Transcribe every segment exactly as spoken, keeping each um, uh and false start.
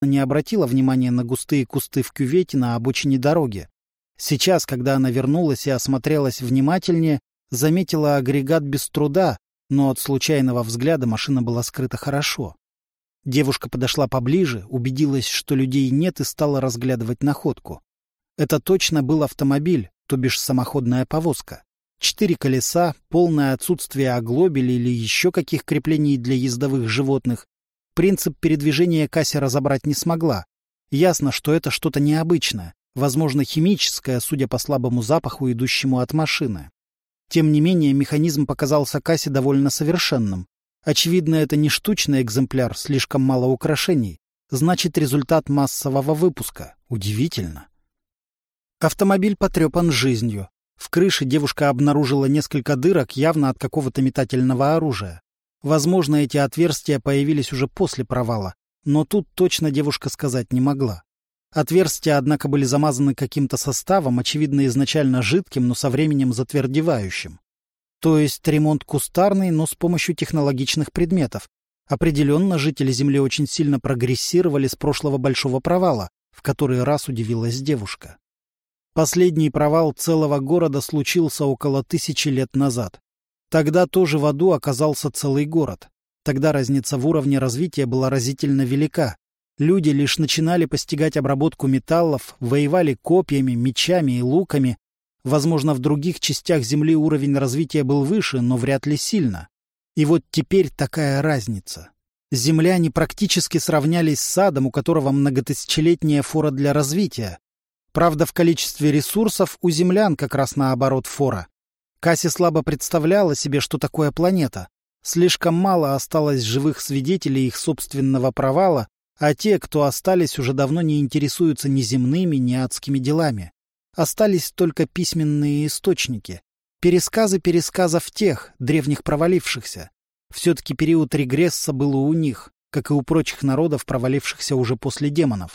не обратила внимания на густые кусты в кювете на обочине дороги. Сейчас, когда она вернулась и осмотрелась внимательнее, заметила агрегат без труда, но от случайного взгляда машина была скрыта хорошо. Девушка подошла поближе, убедилась, что людей нет, и стала разглядывать находку. Это точно был автомобиль, то бишь самоходная повозка. Четыре колеса, полное отсутствие оглобелей или еще каких креплений для ездовых животных. Принцип передвижения Кася разобрать не смогла. Ясно, что это что-то необычное, возможно, химическое, судя по слабому запаху, идущему от машины. Тем не менее, механизм показался Касе довольно совершенным. Очевидно, это не штучный экземпляр, слишком мало украшений. Значит, результат массового выпуска. Удивительно. Автомобиль потрепан жизнью. В крыше девушка обнаружила несколько дырок, явно от какого-то метательного оружия. Возможно, эти отверстия появились уже после провала, но тут точно девушка сказать не могла. Отверстия, однако, были замазаны каким-то составом, очевидно, изначально жидким, но со временем затвердевающим. То есть ремонт кустарный, но с помощью технологичных предметов. Определенно, жители Земли очень сильно прогрессировали с прошлого большого провала, в который раз удивилась девушка. Последний провал целого города случился около тысячи лет назад. Тогда тоже в аду оказался целый город. Тогда разница в уровне развития была разительно велика. Люди лишь начинали постигать обработку металлов, воевали копьями, мечами и луками. Возможно, в других частях Земли уровень развития был выше, но вряд ли сильно. И вот теперь такая разница. Земляне практически сравнялись с адом, у которого многотысячелетняя фора для развития. Правда, в количестве ресурсов у землян как раз наоборот фора. Кася слабо представляла себе, что такое планета. Слишком мало осталось живых свидетелей их собственного провала, а те, кто остались, уже давно не интересуются ни земными, ни адскими делами. Остались только письменные источники. Пересказы пересказов тех, древних провалившихся. Все-таки период регресса был у них, как и у прочих народов, провалившихся уже после демонов.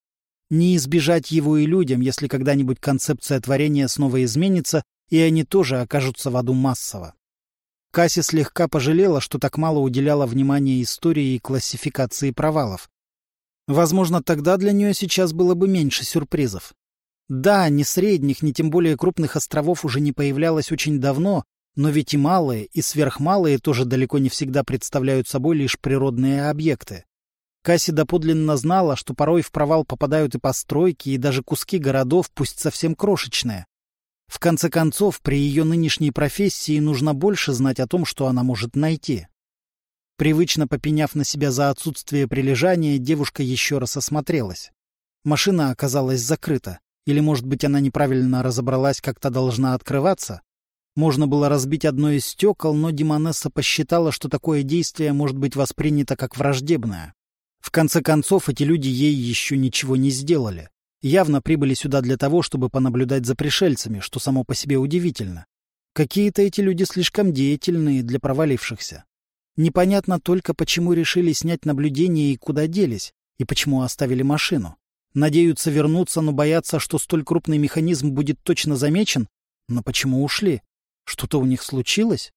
Не избежать его и людям, если когда-нибудь концепция творения снова изменится, и они тоже окажутся в аду массово. Кася слегка пожалела, что так мало уделяла внимания истории и классификации провалов. Возможно, тогда для нее сейчас было бы меньше сюрпризов. Да, ни средних, ни тем более крупных островов уже не появлялось очень давно, но ведь и малые, и сверхмалые тоже далеко не всегда представляют собой лишь природные объекты. Кася доподлинно знала, что порой в провал попадают и постройки, и даже куски городов, пусть совсем крошечные. В конце концов, при ее нынешней профессии нужно больше знать о том, что она может найти. Привычно попеняв на себя за отсутствие прилежания, девушка еще раз осмотрелась. Машина оказалась закрыта. Или, может быть, она неправильно разобралась, как та должна открываться? Можно было разбить одно из стекол, но Демонесса посчитала, что такое действие может быть воспринято как враждебное. В конце концов, эти люди ей еще ничего не сделали. Явно прибыли сюда для того, чтобы понаблюдать за пришельцами, что само по себе удивительно. Какие-то эти люди слишком деятельные для провалившихся. Непонятно только, почему решили снять наблюдение и куда делись, и почему оставили машину. Надеются вернуться, но боятся, что столь крупный механизм будет точно замечен. Но почему ушли? Что-то у них случилось?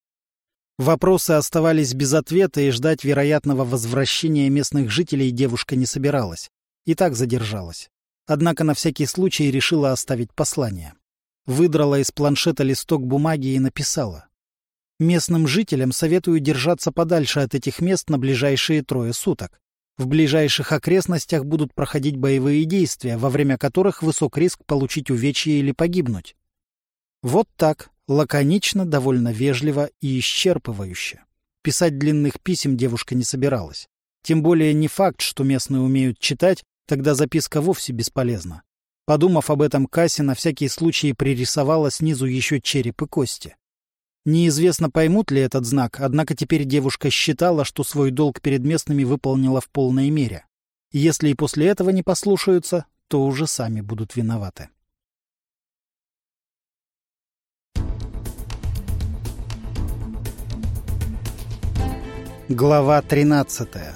Вопросы оставались без ответа, и ждать вероятного возвращения местных жителей девушка не собиралась. И так задержалась. Однако на всякий случай решила оставить послание. Выдрала из планшета листок бумаги и написала: «Местным жителям советую держаться подальше от этих мест на ближайшие трое суток. В ближайших окрестностях будут проходить боевые действия, во время которых высок риск получить увечья или погибнуть». Вот так, лаконично, довольно вежливо и исчерпывающе. Писать длинных писем девушка не собиралась. Тем более не факт, что местные умеют читать, тогда записка вовсе бесполезна. Подумав об этом, Кася на всякий случай пририсовала снизу еще череп и кости. Неизвестно, поймут ли этот знак, однако теперь девушка считала, что свой долг перед местными выполнила в полной мере. Если и после этого не послушаются, то уже сами будут виноваты. Глава тринадцатая.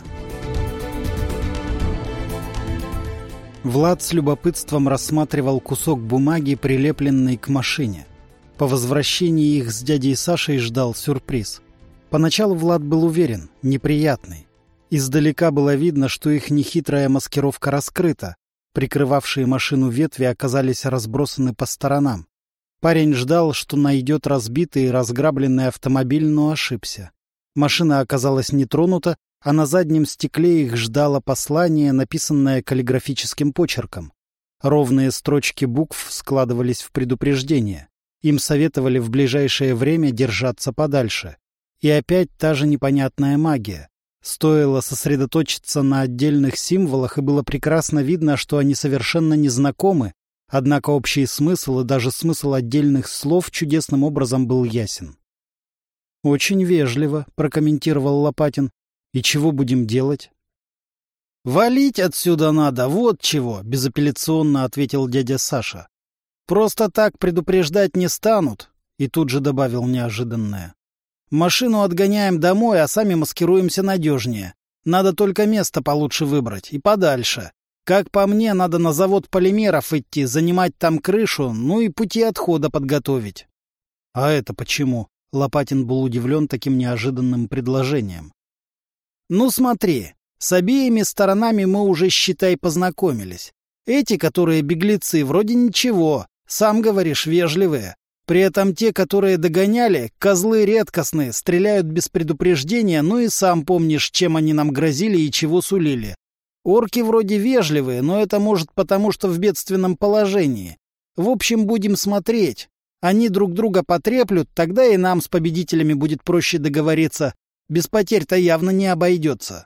Влад с любопытством рассматривал кусок бумаги, прилепленный к машине. По возвращении их с дядей Сашей ждал сюрприз. Поначалу Влад был уверен, неприятный. Издалека было видно, что их нехитрая маскировка раскрыта. Прикрывавшие машину ветви оказались разбросаны по сторонам. Парень ждал, что найдет разбитый и разграбленный автомобиль, но ошибся. Машина оказалась не тронута, а на заднем стекле их ждало послание, написанное каллиграфическим почерком. Ровные строчки букв складывались в предупреждение. Им советовали в ближайшее время держаться подальше. И опять та же непонятная магия. Стоило сосредоточиться на отдельных символах, и было прекрасно видно, что они совершенно незнакомы, однако общий смысл и даже смысл отдельных слов чудесным образом был ясен. «Очень вежливо», — прокомментировал Лопатин. «И чего будем делать?» «Валить отсюда надо, вот чего», — безапелляционно ответил дядя Саша. «Просто так предупреждать не станут», — и тут же добавил неожиданное. «Машину отгоняем домой, а сами маскируемся надежнее. Надо только место получше выбрать и подальше. Как по мне, надо на завод полимеров идти, занимать там крышу, ну и пути отхода подготовить». «А это почему?» — Лопатин был удивлен таким неожиданным предложением. «Ну смотри, с обеими сторонами мы уже, считай, познакомились. Эти, которые беглецы, вроде ничего, сам говоришь, вежливые. При этом те, которые догоняли, козлы редкостные, стреляют без предупреждения, ну и сам помнишь, чем они нам грозили и чего сулили. Орки вроде вежливые, но это может потому, что в бедственном положении. В общем, будем смотреть. Они друг друга потреплют, тогда и нам с победителями будет проще договориться. Без потерь-то явно не обойдется».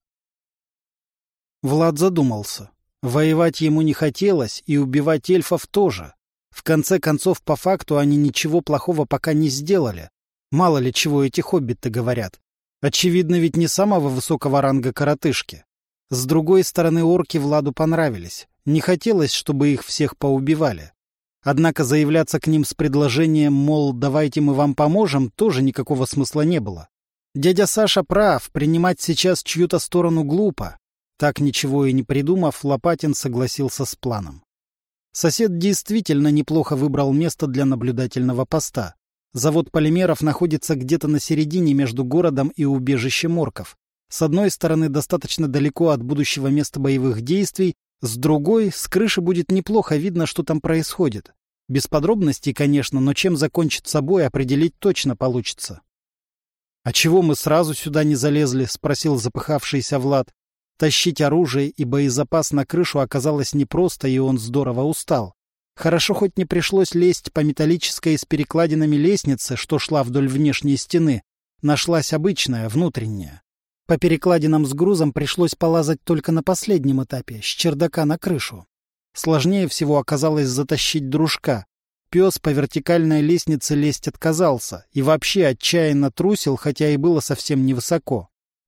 Влад задумался. Воевать ему не хотелось, и убивать эльфов тоже. В конце концов, по факту, они ничего плохого пока не сделали. Мало ли чего эти хоббиты говорят. Очевидно, ведь не самого высокого ранга коротышки. С другой стороны, орки Владу понравились. Не хотелось, чтобы их всех поубивали. Однако заявляться к ним с предложением, мол, давайте мы вам поможем, тоже никакого смысла не было. Дядя Саша прав, принимать сейчас чью-то сторону глупо. Так ничего и не придумав, Лопатин согласился с планом. Сосед действительно неплохо выбрал место для наблюдательного поста. Завод полимеров находится где-то на середине между городом и убежищем орков. С одной стороны, достаточно далеко от будущего места боевых действий, с другой, с крыши будет неплохо видно, что там происходит. Без подробностей, конечно, но чем закончит собой, определить точно получится. — А чего мы сразу сюда не залезли? — спросил запыхавшийся Влад. Тащить оружие и боезапас на крышу оказалось непросто, и он здорово устал. Хорошо хоть не пришлось лезть по металлической с перекладинами лестнице, что шла вдоль внешней стены. Нашлась обычная, внутренняя. По перекладинам с грузом пришлось полазать только на последнем этапе, с чердака на крышу. Сложнее всего оказалось затащить дружка. Пес по вертикальной лестнице лезть отказался и вообще отчаянно трусил, хотя и было совсем невысоко.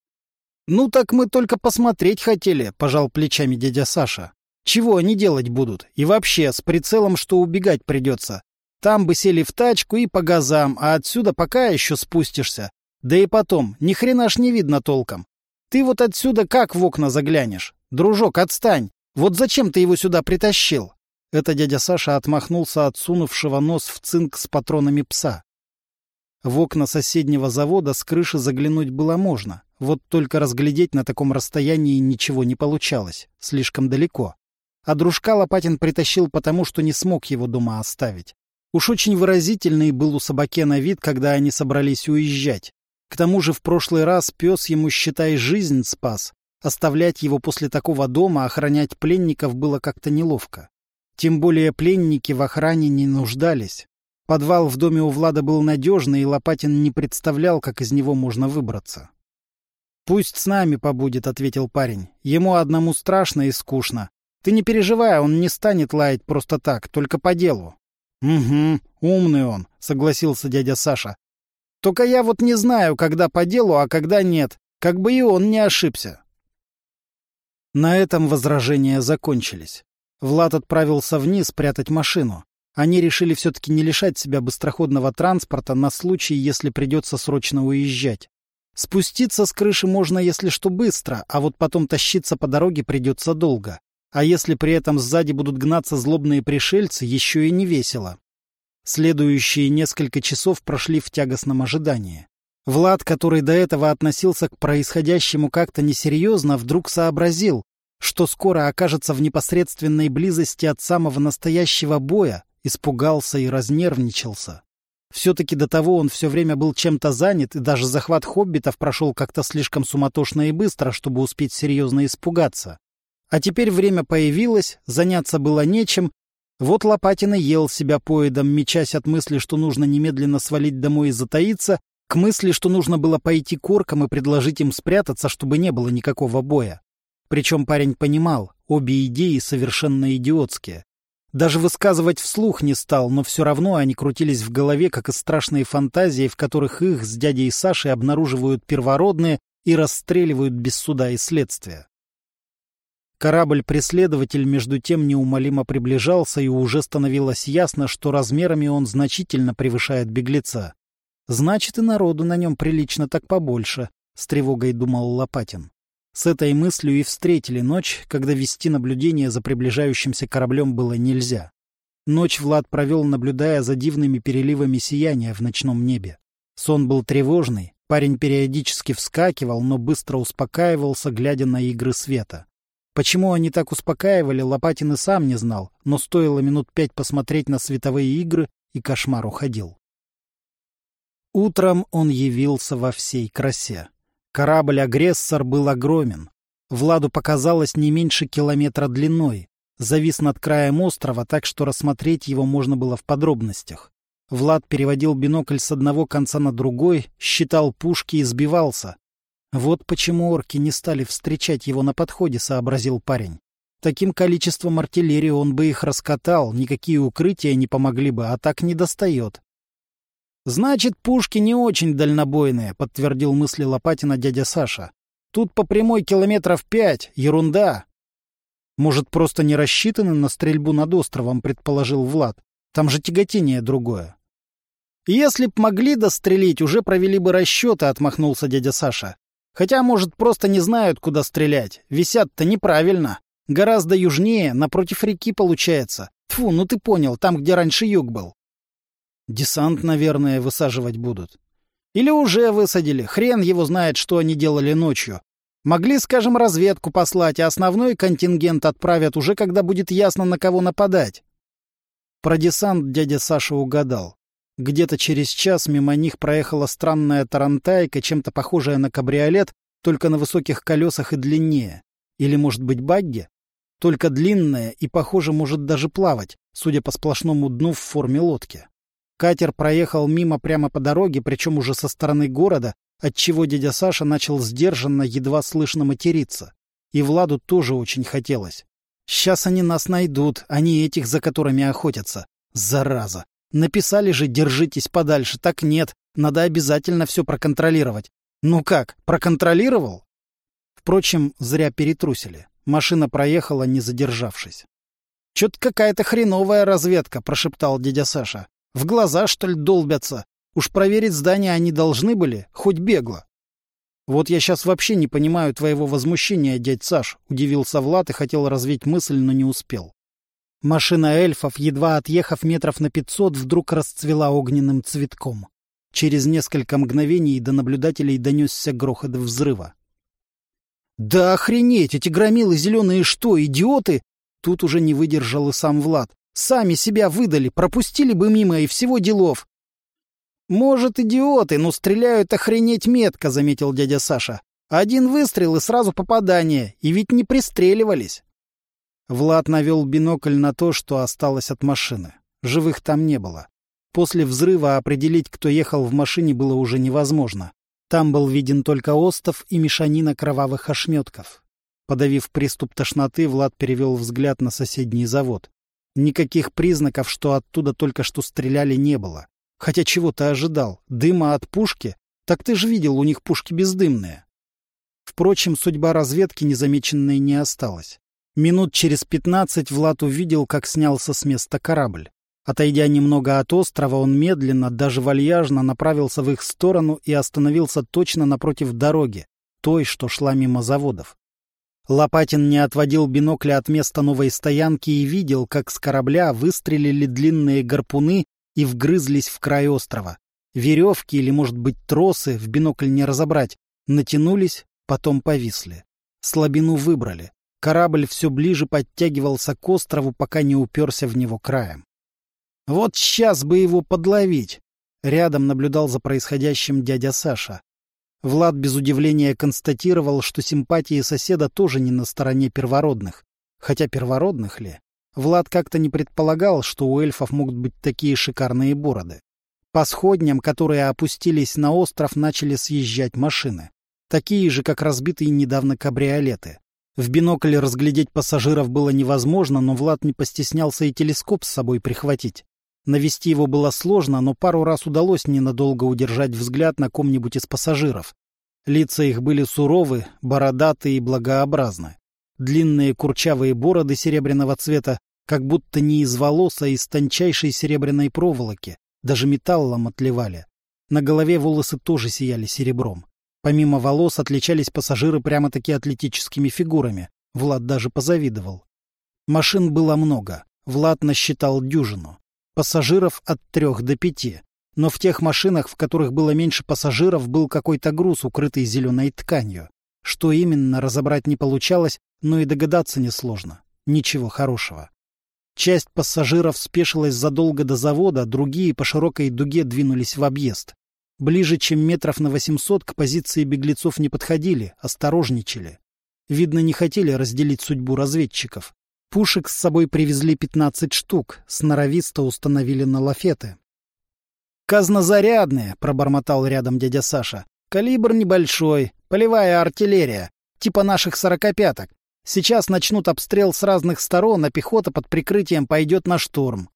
«Ну так мы только посмотреть хотели», — пожал плечами дядя Саша. «Чего они делать будут? И вообще, с прицелом, что убегать придется. Там бы сели в тачку и по газам, а отсюда пока еще спустишься. Да и потом, ни хрена ж не видно толком. Ты вот отсюда как в окна заглянешь? Дружок, отстань! Вот зачем ты его сюда притащил?» Это дядя Саша отмахнулся от сунувшего нос в цинк с патронами пса. В окна соседнего завода с крыши заглянуть было можно. Вот только разглядеть на таком расстоянии ничего не получалось. Слишком далеко. А дружка Лопатин притащил потому, что не смог его дома оставить. Уж очень выразительный был у собакена вид, когда они собрались уезжать. К тому же в прошлый раз пес ему, считай, жизнь спас. Оставлять его после такого дома, охранять пленников было как-то неловко. Тем более пленники в охране не нуждались. Подвал в доме у Влада был надежный, и Лопатин не представлял, как из него можно выбраться. «Пусть с нами побудет», — ответил парень. «Ему одному страшно и скучно. Ты не переживай, он не станет лаять просто так, только по делу». «Угу, умный он», — согласился дядя Саша. «Только я вот не знаю, когда по делу, а когда нет. Как бы и он не ошибся». На этом возражения закончились. Влад отправился вниз прятать машину. Они решили все-таки не лишать себя быстроходного транспорта на случай, если придется срочно уезжать. Спуститься с крыши можно, если что, быстро, а вот потом тащиться по дороге придется долго. А если при этом сзади будут гнаться злобные пришельцы, еще и не весело. Следующие несколько часов прошли в тягостном ожидании. Влад, который до этого относился к происходящему как-то несерьезно, вдруг сообразил, что скоро окажется в непосредственной близости от самого настоящего боя, испугался и разнервничался. Все-таки до того он все время был чем-то занят, и даже захват хоббитов прошел как-то слишком суматошно и быстро, чтобы успеть серьезно испугаться. А теперь время появилось, заняться было нечем. Вот Лопатин и ел себя поедом, мечась от мысли, что нужно немедленно свалить домой и затаиться, к мысли, что нужно было пойти к оркам и предложить им спрятаться, чтобы не было никакого боя. Причем парень понимал, обе идеи совершенно идиотские. Даже высказывать вслух не стал, но все равно они крутились в голове, как и страшные фантазии, в которых их с дядей Сашей обнаруживают первородные и расстреливают без суда и следствия. Корабль-преследователь между тем неумолимо приближался, и уже становилось ясно, что размерами он значительно превышает беглеца. Значит, и народу на нем прилично так побольше, — с тревогой думал Лопатин. С этой мыслью и встретили ночь, когда вести наблюдение за приближающимся кораблем было нельзя. Ночь Влад провел, наблюдая за дивными переливами сияния в ночном небе. Сон был тревожный, парень периодически вскакивал, но быстро успокаивался, глядя на игры света. Почему они так успокаивали, Лопатин и сам не знал, но стоило минут пять посмотреть на световые игры, и кошмар уходил. Утром он явился во всей красе. Корабль-агрессор был огромен. Владу показалось не меньше километра длиной. Завис над краем острова, так что рассмотреть его можно было в подробностях. Влад переводил бинокль с одного конца на другой, считал пушки и сбивался. Вот почему орки не стали встречать его на подходе, сообразил парень. Таким количеством артиллерии он бы их раскатал, никакие укрытия не помогли бы, а так не достает. «Значит, пушки не очень дальнобойные», — подтвердил мысли Лопатина дядя Саша. «Тут по прямой километров пять, ерунда». «Может, просто не рассчитаны на стрельбу над островом», — предположил Влад. «Там же тяготение другое». «Если б могли дострелить, уже провели бы расчеты», — отмахнулся дядя Саша. «Хотя, может, просто не знают, куда стрелять. Висят-то неправильно. Гораздо южнее, напротив реки получается. Тьфу, ну ты понял, там, где раньше юг был». Десант, наверное, высаживать будут. Или уже высадили. Хрен его знает, что они делали ночью. Могли, скажем, разведку послать, а основной контингент отправят уже, когда будет ясно, на кого нападать. Про десант дядя Саша угадал. Где-то через час мимо них проехала странная тарантайка, чем-то похожая на кабриолет, только на высоких колесах и длиннее. Или, может быть, багги? Только длинная и, похоже, может даже плавать, судя по сплошному дну в форме лодки. Катер проехал мимо прямо по дороге, причем уже со стороны города, отчего дядя Саша начал сдержанно, едва слышно материться. И Владу тоже очень хотелось. Сейчас они нас найдут, а не этих, за которыми охотятся. Зараза! Написали же «держитесь подальше», так нет, надо обязательно все проконтролировать. Ну как, проконтролировал? Впрочем, зря перетрусили. Машина проехала, не задержавшись. «Чё-то какая-то хреновая разведка», — прошептал дядя Саша. В глаза, что ли, долбятся? Уж проверить здание они должны были, хоть бегло. Вот я сейчас вообще не понимаю твоего возмущения, дядь Саш, удивился Влад и хотел развить мысль, но не успел. Машина эльфов, едва отъехав метров на пятьсот, вдруг расцвела огненным цветком. Через несколько мгновений до наблюдателей донесся грохот взрыва. «Да охренеть! Эти громилы зеленые что, идиоты?» Тут уже не выдержал и сам Влад. Сами себя выдали, пропустили бы мимо и всего делов. — Может, идиоты, но стреляют охренеть метко, — заметил дядя Саша. — Один выстрел и сразу попадание, и ведь не пристреливались. Влад навел бинокль на то, что осталось от машины. Живых там не было. После взрыва определить, кто ехал в машине, было уже невозможно. Там был виден только остов и мешанина кровавых ошметков. Подавив приступ тошноты, Влад перевел взгляд на соседний завод. Никаких признаков, что оттуда только что стреляли, не было. Хотя чего-то ожидал. Дыма от пушки? Так ты же видел, у них пушки бездымные. Впрочем, судьба разведки незамеченной не осталась. Минут через пятнадцать Влад увидел, как снялся с места корабль. Отойдя немного от острова, он медленно, даже вальяжно направился в их сторону и остановился точно напротив дороги, той, что шла мимо заводов. Лопатин не отводил бинокля от места новой стоянки и видел, как с корабля выстрелили длинные гарпуны и вгрызлись в край острова. Веревки или, может быть, тросы, в бинокль не разобрать, натянулись, потом повисли. Слабину выбрали. Корабль все ближе подтягивался к острову, пока не уперся в него краем. Вот сейчас бы его подловить! Рядом наблюдал за происходящим дядя Саша. Влад без удивления констатировал, что симпатии соседа тоже не на стороне первородных. Хотя первородных ли? Влад как-то не предполагал, что у эльфов могут быть такие шикарные бороды. По сходням, которые опустились на остров, начали съезжать машины. Такие же, как разбитые недавно кабриолеты. В бинокль разглядеть пассажиров было невозможно, но Влад не постеснялся и телескоп с собой прихватить. Навести его было сложно, но пару раз удалось ненадолго удержать взгляд на ком-нибудь из пассажиров. Лица их были суровы, бородатые и благообразны. Длинные курчавые бороды серебряного цвета, как будто не из волос, а из тончайшей серебряной проволоки, даже металлом отливали. На голове волосы тоже сияли серебром. Помимо волос отличались пассажиры прямо-таки атлетическими фигурами. Влад даже позавидовал. Машин было много. Влад насчитал дюжину. Пассажиров от трех до пяти. Но в тех машинах, в которых было меньше пассажиров, был какой-то груз, укрытый зеленой тканью. Что именно, разобрать не получалось, но и догадаться несложно. Ничего хорошего. Часть пассажиров спешилась задолго до завода, другие по широкой дуге двинулись в объезд. Ближе, чем метров на восемьсот, к позиции беглецов не подходили, осторожничали. Видно, не хотели разделить судьбу разведчиков. Пушек с собой привезли пятнадцать штук, сноровисто установили на лафеты. «Казнозарядные», — пробормотал рядом дядя Саша. «Калибр небольшой, полевая артиллерия, типа наших сорокопяток. Сейчас начнут обстрел с разных сторон, а пехота под прикрытием пойдет на штурм».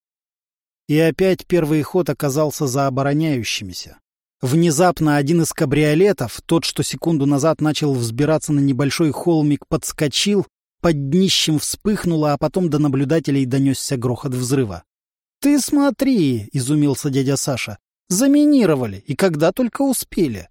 И опять первый ход оказался за обороняющимися. Внезапно один из кабриолетов, тот, что секунду назад начал взбираться на небольшой холмик, подскочил, под днищем вспыхнуло, а потом до наблюдателей донесся грохот взрыва. «Ты смотри!» — изумился дядя Саша. «Заминировали! И когда только успели!»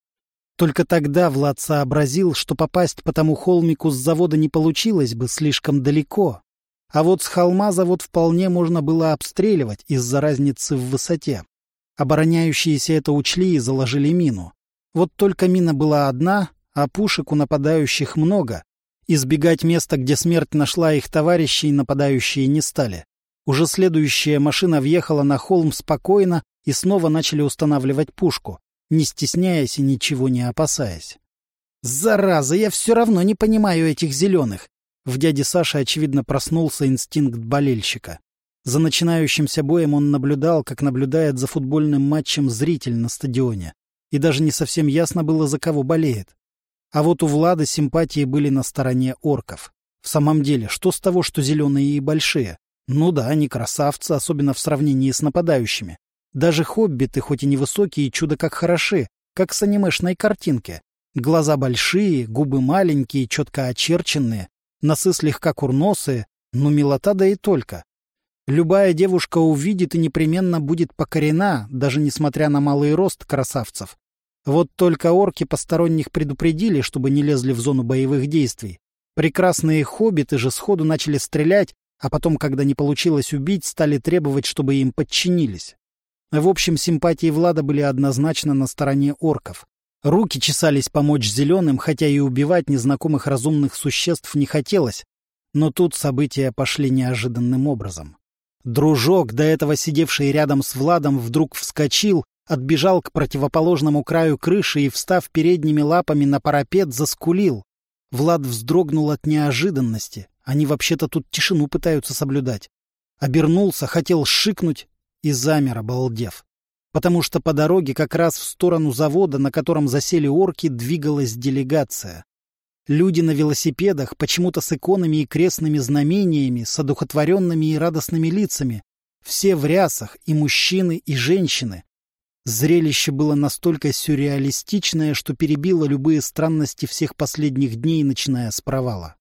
Только тогда Влад сообразил, что попасть по тому холмику с завода не получилось бы слишком далеко. А вот с холма завод вполне можно было обстреливать из-за разницы в высоте. Обороняющиеся это учли и заложили мину. Вот только мина была одна, а пушек у нападающих много. Избегать места, где смерть нашла их товарищей, нападающие не стали. Уже следующая машина въехала на холм спокойно и снова начали устанавливать пушку, не стесняясь и ничего не опасаясь. «Зараза, я все равно не понимаю этих зеленых!» В дяде Саше, очевидно, проснулся инстинкт болельщика. За начинающимся боем он наблюдал, как наблюдает за футбольным матчем зритель на стадионе. И даже не совсем ясно было, за кого болеет. А вот у Влада симпатии были на стороне орков. В самом деле, что с того, что зеленые и большие? Ну да, они красавцы, особенно в сравнении с нападающими. Даже хоббиты, хоть и невысокие, чудо как хороши, как с анимешной картинки. Глаза большие, губы маленькие, четко очерченные, носы слегка курносые, ну милота да и только. Любая девушка увидит и непременно будет покорена, даже несмотря на малый рост красавцев. Вот только орки посторонних предупредили, чтобы не лезли в зону боевых действий. Прекрасные хоббиты же сходу начали стрелять, а потом, когда не получилось убить, стали требовать, чтобы им подчинились. В общем, симпатии Влада были однозначно на стороне орков. Руки чесались помочь зеленым, хотя и убивать незнакомых разумных существ не хотелось. Но тут события пошли неожиданным образом. Дружок, до этого сидевший рядом с Владом, вдруг вскочил, отбежал к противоположному краю крыши и, встав передними лапами на парапет, заскулил. Влад вздрогнул от неожиданности. Они вообще-то тут тишину пытаются соблюдать. Обернулся, хотел шикнуть и замер, обалдев. Потому что по дороге как раз в сторону завода, на котором засели орки, двигалась делегация. Люди на велосипедах, почему-то с иконами и крестными знамениями, с одухотворенными и радостными лицами. Все в рясах, и мужчины, и женщины. Зрелище было настолько сюрреалистичное, что перебило любые странности всех последних дней, начиная с провала.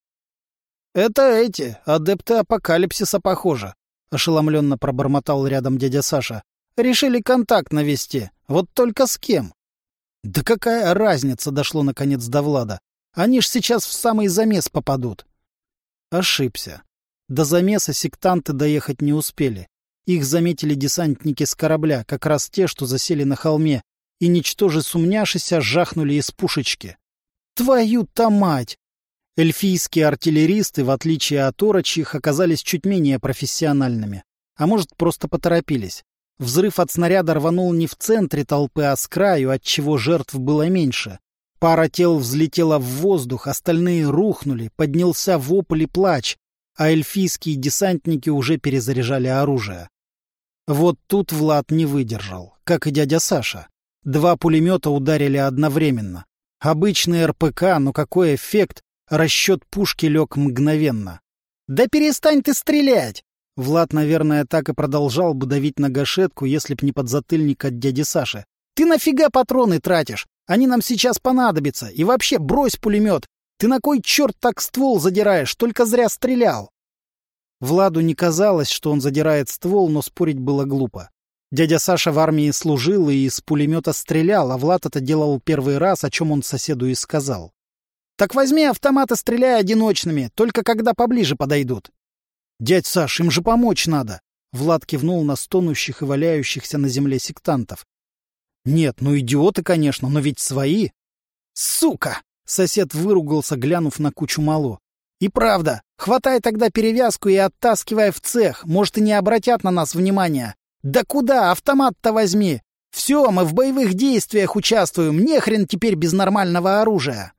«Это эти, адепты апокалипсиса, похоже», — ошеломленно пробормотал рядом дядя Саша. «Решили контакт навести. Вот только с кем?» «Да какая разница?» — дошло наконец до Влада. «Они ж сейчас в самый замес попадут». Ошибся. До замеса сектанты доехать не успели. Их заметили десантники с корабля, как раз те, что засели на холме, и, ничтоже сумняшися, жахнули из пушечки. Твою-то мать! Эльфийские артиллеристы, в отличие от орочьих, оказались чуть менее профессиональными. А может, просто поторопились. Взрыв от снаряда рванул не в центре толпы, а с краю, отчего жертв было меньше. Пара тел взлетела в воздух, остальные рухнули, поднялся вопль и плач, а эльфийские десантники уже перезаряжали оружие. Вот тут Влад не выдержал, как и дядя Саша. Два пулемета ударили одновременно. Обычный эр пэ ка, но какой эффект! Расчет пушки лег мгновенно. «Да перестань ты стрелять!» Влад, наверное, так и продолжал бы давить на гашетку, если б не подзатыльник от дяди Саши. «Ты нафига патроны тратишь? Они нам сейчас понадобятся. И вообще брось пулемет. Ты на кой черт так ствол задираешь? Только зря стрелял!» Владу не казалось, что он задирает ствол, но спорить было глупо. Дядя Саша в армии служил и из пулемета стрелял, а Влад это делал первый раз, о чем он соседу и сказал. «Так возьми автомат и стреляй одиночными, только когда поближе подойдут». «Дядь Саш, им же помочь надо!» Влад кивнул на стонущих и валяющихся на земле сектантов. «Нет, ну идиоты, конечно, но ведь свои!» «Сука!» — сосед выругался, глянув на кучу мало. «И правда, хватай тогда перевязку и оттаскивай в цех, может, и не обратят на нас внимания. Да куда? Автомат-то возьми! Все, мы в боевых действиях участвуем, нехрен теперь без нормального оружия!»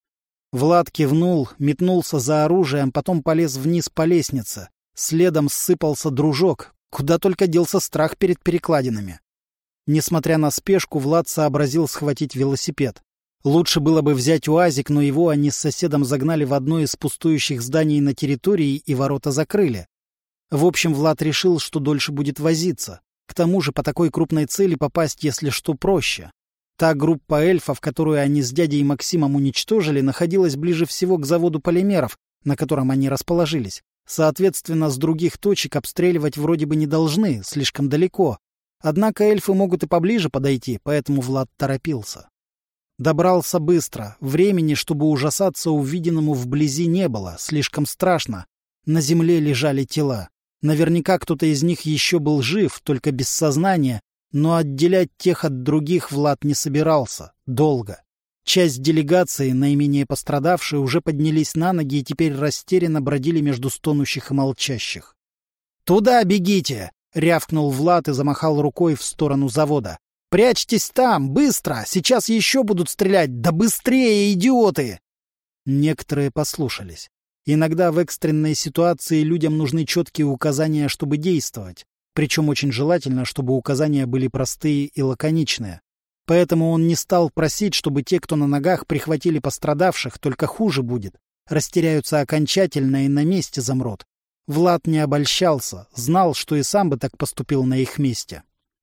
Влад кивнул, метнулся за оружием, потом полез вниз по лестнице. Следом ссыпался дружок, куда только делся страх перед перекладинами. Несмотря на спешку, Влад сообразил схватить велосипед. Лучше было бы взять УАЗик, но его они с соседом загнали в одно из пустующих зданий на территории и ворота закрыли. В общем, Влад решил, что дольше будет возиться. К тому же по такой крупной цели попасть, если что, проще. Та группа эльфов, которую они с дядей Максимом уничтожили, находилась ближе всего к заводу полимеров, на котором они расположились. Соответственно, с других точек обстреливать вроде бы не должны, слишком далеко. Однако эльфы могут и поближе подойти, поэтому Влад торопился. Добрался быстро. Времени, чтобы ужасаться увиденному вблизи, не было. Слишком страшно. На земле лежали тела. Наверняка кто-то из них еще был жив, только без сознания, но отделять тех от других Влад не собирался. Долго. Часть делегации, наименее пострадавшие, уже поднялись на ноги и теперь растерянно бродили между стонущих и молчащих. «Туда бегите!» — рявкнул Влад и замахал рукой в сторону завода. «Прячьтесь там! Быстро! Сейчас еще будут стрелять! Да быстрее, идиоты!» Некоторые послушались. Иногда в экстренной ситуации людям нужны четкие указания, чтобы действовать. Причем очень желательно, чтобы указания были простые и лаконичные. Поэтому он не стал просить, чтобы те, кто на ногах, прихватили пострадавших, только хуже будет. Растеряются окончательно и на месте замрут. Влад не обольщался, знал, что и сам бы так поступил на их месте.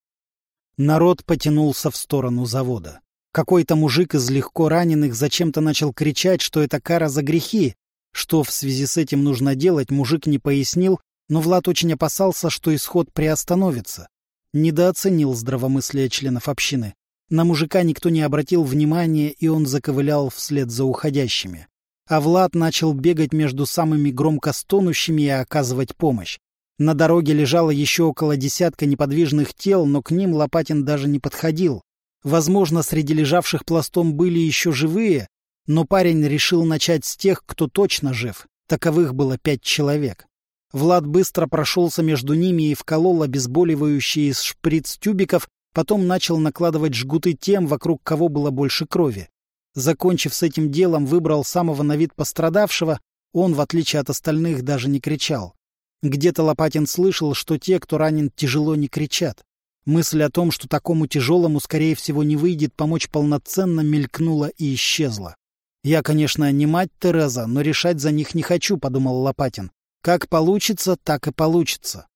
Народ потянулся в сторону завода. Какой-то мужик из легко раненых зачем-то начал кричать, что это кара за грехи. Что в связи с этим нужно делать, мужик не пояснил, но Влад очень опасался, что исход приостановится. Недооценил здравомыслие членов общины. На мужика никто не обратил внимания, и он заковылял вслед за уходящими. А Влад начал бегать между самыми громко стонущими и оказывать помощь. На дороге лежало еще около десятка неподвижных тел, но к ним Лопатин даже не подходил. Возможно, среди лежавших пластом были еще живые, но парень решил начать с тех, кто точно жив. Таковых было пять человек. Влад быстро прошелся между ними и вколол обезболивающие из шприц-тюбиков, потом начал накладывать жгуты тем, вокруг кого было больше крови. Закончив с этим делом, выбрал самого на вид пострадавшего, он, в отличие от остальных, даже не кричал. Где-то Лопатин слышал, что те, кто ранен тяжело, не кричат. Мысль о том, что такому тяжелому, скорее всего, не выйдет помочь полноценно, мелькнула и исчезла. «Я, конечно, не мать Тереза, но решать за них не хочу», — подумал Лопатин. «Как получится, так и получится».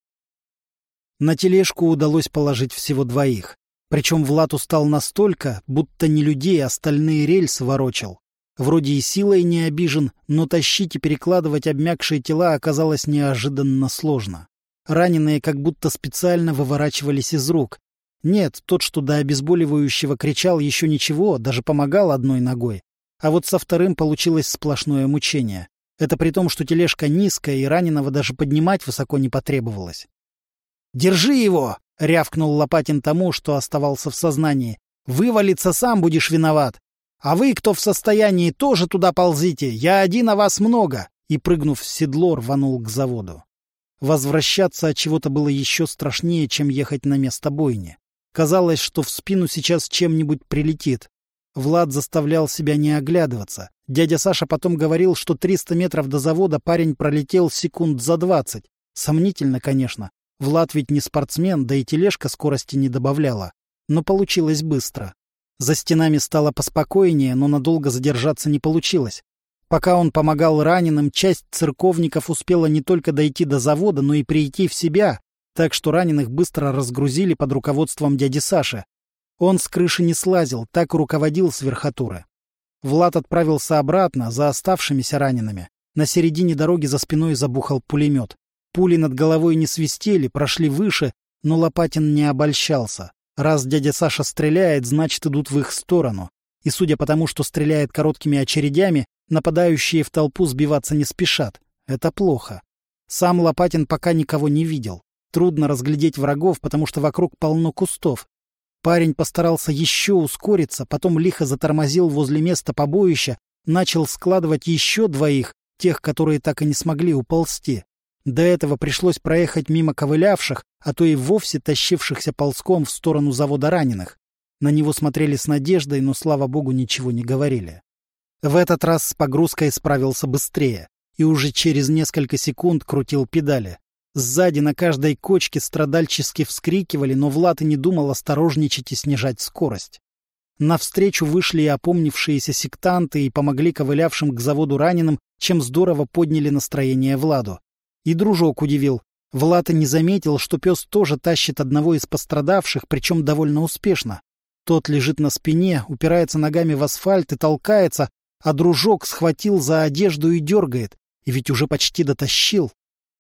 На тележку удалось положить всего двоих. Причем Влад устал настолько, будто не людей, а остальные рельсы ворочал. Вроде и силой не обижен, но тащить и перекладывать обмякшие тела оказалось неожиданно сложно. Раненые как будто специально выворачивались из рук. Нет, тот, что до обезболивающего кричал, еще ничего, даже помогал одной ногой. А вот со вторым получилось сплошное мучение. Это при том, что тележка низкая, и раненого даже поднимать высоко не потребовалось. «Держи его!» — рявкнул Лопатин тому, что оставался в сознании. «Вывалиться сам будешь виноват! А вы, кто в состоянии, тоже туда ползите! Я один, а вас много!» И, прыгнув в седло, рванул к заводу. Возвращаться от чего-то было еще страшнее, чем ехать на место бойни. Казалось, что в спину сейчас чем-нибудь прилетит. Влад заставлял себя не оглядываться. Дядя Саша потом говорил, что триста метров до завода парень пролетел секунд за двадцать. Сомнительно, конечно. Влад ведь не спортсмен, да и тележка скорости не добавляла. Но получилось быстро. За стенами стало поспокойнее, но надолго задержаться не получилось. Пока он помогал раненым, часть церковников успела не только дойти до завода, но и прийти в себя, так что раненых быстро разгрузили под руководством дяди Саши. Он с крыши не слазил, так и руководил с верхотуры. Влад отправился обратно за оставшимися ранеными. На середине дороги за спиной забухал пулемет. Пули над головой не свистели, прошли выше, но Лопатин не обольщался. Раз дядя Саша стреляет, значит, идут в их сторону. И судя по тому, что стреляет короткими очередями, нападающие в толпу сбиваться не спешат. Это плохо. Сам Лопатин пока никого не видел. Трудно разглядеть врагов, потому что вокруг полно кустов. Парень постарался еще ускориться, потом лихо затормозил возле места побоища, начал складывать еще двоих, тех, которые так и не смогли уползти. До этого пришлось проехать мимо ковылявших, а то и вовсе тащившихся ползком в сторону завода раненых. На него смотрели с надеждой, но, слава богу, ничего не говорили. В этот раз с погрузкой справился быстрее и уже через несколько секунд крутил педали. Сзади на каждой кочке страдальчески вскрикивали, но Влад и не думал осторожничать и снижать скорость. Навстречу вышли и опомнившиеся сектанты и помогли ковылявшим к заводу раненым, чем здорово подняли настроение Владу. И дружок удивил. Влад и не заметил, что пес тоже тащит одного из пострадавших, причем довольно успешно. Тот лежит на спине, упирается ногами в асфальт и толкается, а дружок схватил за одежду и дергает, и ведь уже почти дотащил.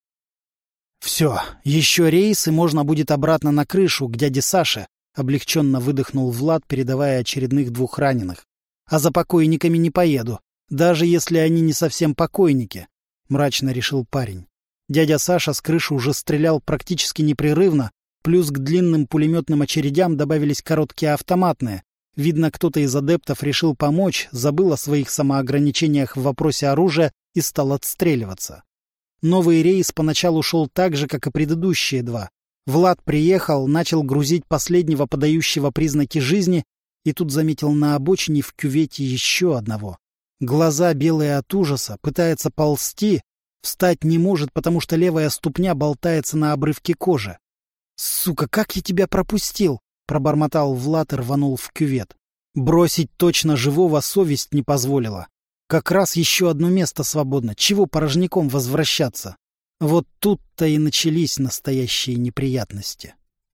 «Все, еще рейс, и можно будет обратно на крышу, к дяде Саше», — облегченно выдохнул Влад, передавая очередных двух раненых. «А за покойниками не поеду, даже если они не совсем покойники», — мрачно решил парень. Дядя Саша с крыши уже стрелял практически непрерывно, плюс к длинным пулеметным очередям добавились короткие автоматные. Видно, кто-то из адептов решил помочь, забыл о своих самоограничениях в вопросе оружия и стал отстреливаться. Новый рейс поначалу шел так же, как и предыдущие два. Влад приехал, начал грузить последнего подающего признаки жизни, и тут заметил на обочине в кювете еще одного. Глаза белые от ужаса, пытается ползти, встать не может, потому что левая ступня болтается на обрывке кожи. «Сука, как я тебя пропустил!» — пробормотал Влад и рванул в кювет. Бросить точно живого совесть не позволила. Как раз еще одно место свободно. Чего порожняком возвращаться? Вот тут-то и начались настоящие неприятности.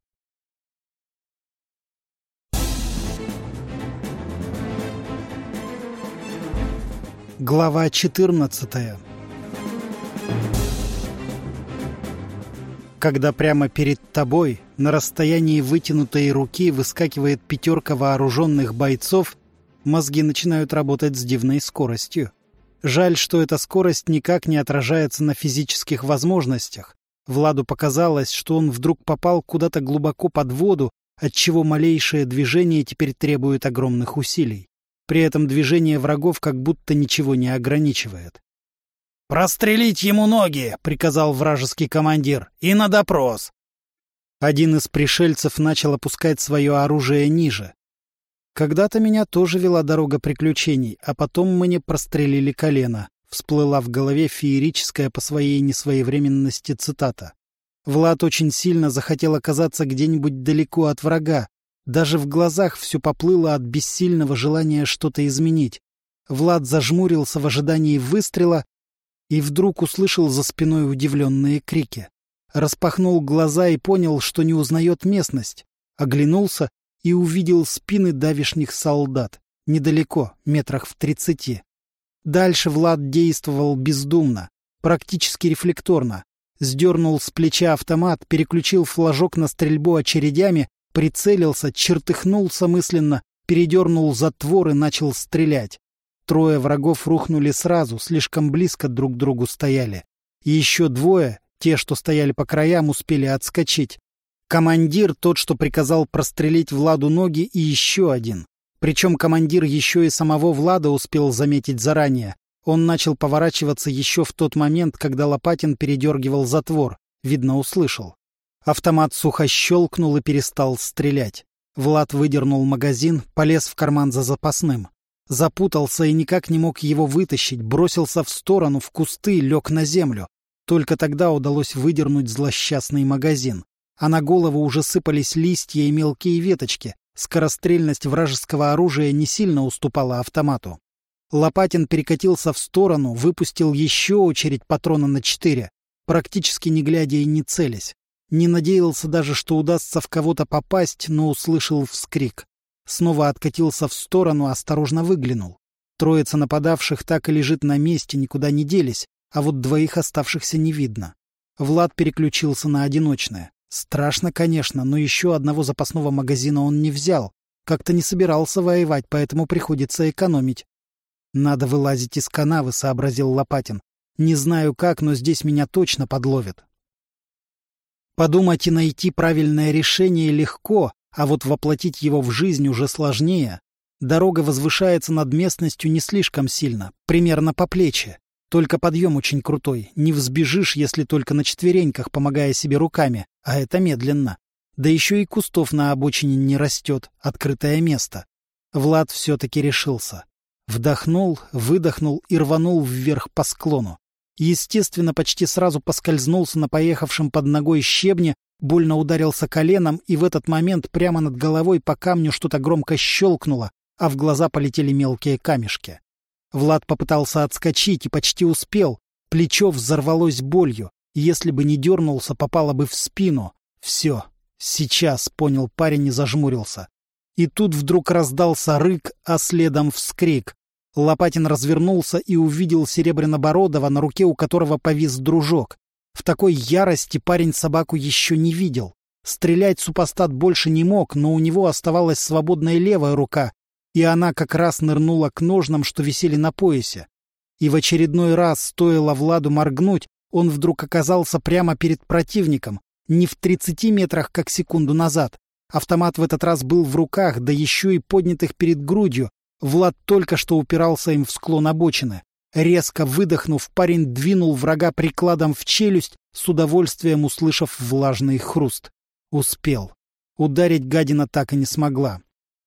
Глава четырнадцатая. Когда прямо перед тобой, на расстоянии вытянутой руки, выскакивает пятерка вооруженных бойцов, мозги начинают работать с дивной скоростью. Жаль, что эта скорость никак не отражается на физических возможностях. Владу показалось, что он вдруг попал куда-то глубоко под воду, отчего малейшее движение теперь требует огромных усилий. При этом движение врагов как будто ничего не ограничивает. «Прострелить ему ноги!» — приказал вражеский командир. «И на допрос!» Один из пришельцев начал опускать свое оружие ниже. «Когда-то меня тоже вела дорога приключений, а потом мне прострелили колено», — всплыла в голове феерическая по своей несвоевременности цитата. Влад очень сильно захотел оказаться где-нибудь далеко от врага. Даже в глазах все поплыло от бессильного желания что-то изменить. Влад зажмурился в ожидании выстрела и вдруг услышал за спиной удивленные крики. Распахнул глаза и понял, что не узнает местность. Оглянулся и увидел спины давишних солдат. Недалеко, метрах в тридцати. Дальше Влад действовал бездумно, практически рефлекторно. Сдернул с плеча автомат, переключил флажок на стрельбу очередями, прицелился, чертыхнулся мысленно, передернул затвор и начал стрелять. Трое врагов рухнули сразу, слишком близко друг к другу стояли. И еще двое, те, что стояли по краям, успели отскочить. Командир тот, что приказал прострелить Владу ноги, и еще один. Причем командир еще и самого Влада успел заметить заранее. Он начал поворачиваться еще в тот момент, когда Лопатин передергивал затвор. Видно, услышал. Автомат сухо щелкнул и перестал стрелять. Влад выдернул магазин, полез в карман за запасным. Запутался и никак не мог его вытащить, бросился в сторону, в кусты, лег на землю. Только тогда удалось выдернуть злосчастный магазин. А на голову уже сыпались листья и мелкие веточки. Скорострельность вражеского оружия не сильно уступала автомату. Лопатин перекатился в сторону, выпустил еще очередь патрона на четыре, практически не глядя и не целясь. Не надеялся даже, что удастся в кого-то попасть, но услышал вскрик. Снова откатился в сторону, осторожно выглянул. Троица нападавших так и лежит на месте, никуда не делись, а вот двоих оставшихся не видно. Влад переключился на одиночное. Страшно, конечно, но еще одного запасного магазина он не взял. Как-то не собирался воевать, поэтому приходится экономить. «Надо вылазить из канавы», — сообразил Лопатин. «Не знаю как, но здесь меня точно подловят». Подумать и найти правильное решение легко, а вот воплотить его в жизнь уже сложнее. Дорога возвышается над местностью не слишком сильно, примерно по плечи. Только подъем очень крутой, не взбежишь, если только на четвереньках, помогая себе руками, а это медленно. Да еще и кустов на обочине не растет, открытое место. Влад все-таки решился. Вдохнул, выдохнул и рванул вверх по склону. Естественно, почти сразу поскользнулся на поехавшем под ногой щебне, больно ударился коленом, и в этот момент прямо над головой по камню что-то громко щелкнуло, а в глаза полетели мелкие камешки. Влад попытался отскочить и почти успел. Плечо взорвалось болью. Если бы не дернулся, попало бы в спину. Все. Сейчас, понял парень и зажмурился. И тут вдруг раздался рык, а следом вскрик. Лопатин развернулся и увидел Серебрянобородова, на руке у которого повис дружок. В такой ярости парень собаку еще не видел. Стрелять супостат больше не мог, но у него оставалась свободная левая рука, и она как раз нырнула к ножнам, что висели на поясе. И в очередной раз, стоило Владу моргнуть, он вдруг оказался прямо перед противником, не в тридцати метрах, как секунду назад. Автомат в этот раз был в руках, да еще и поднятых перед грудью. Влад только что упирался им в склон обочины. Резко выдохнув, парень двинул врага прикладом в челюсть, с удовольствием услышав влажный хруст. Успел. Ударить гадина так и не смогла.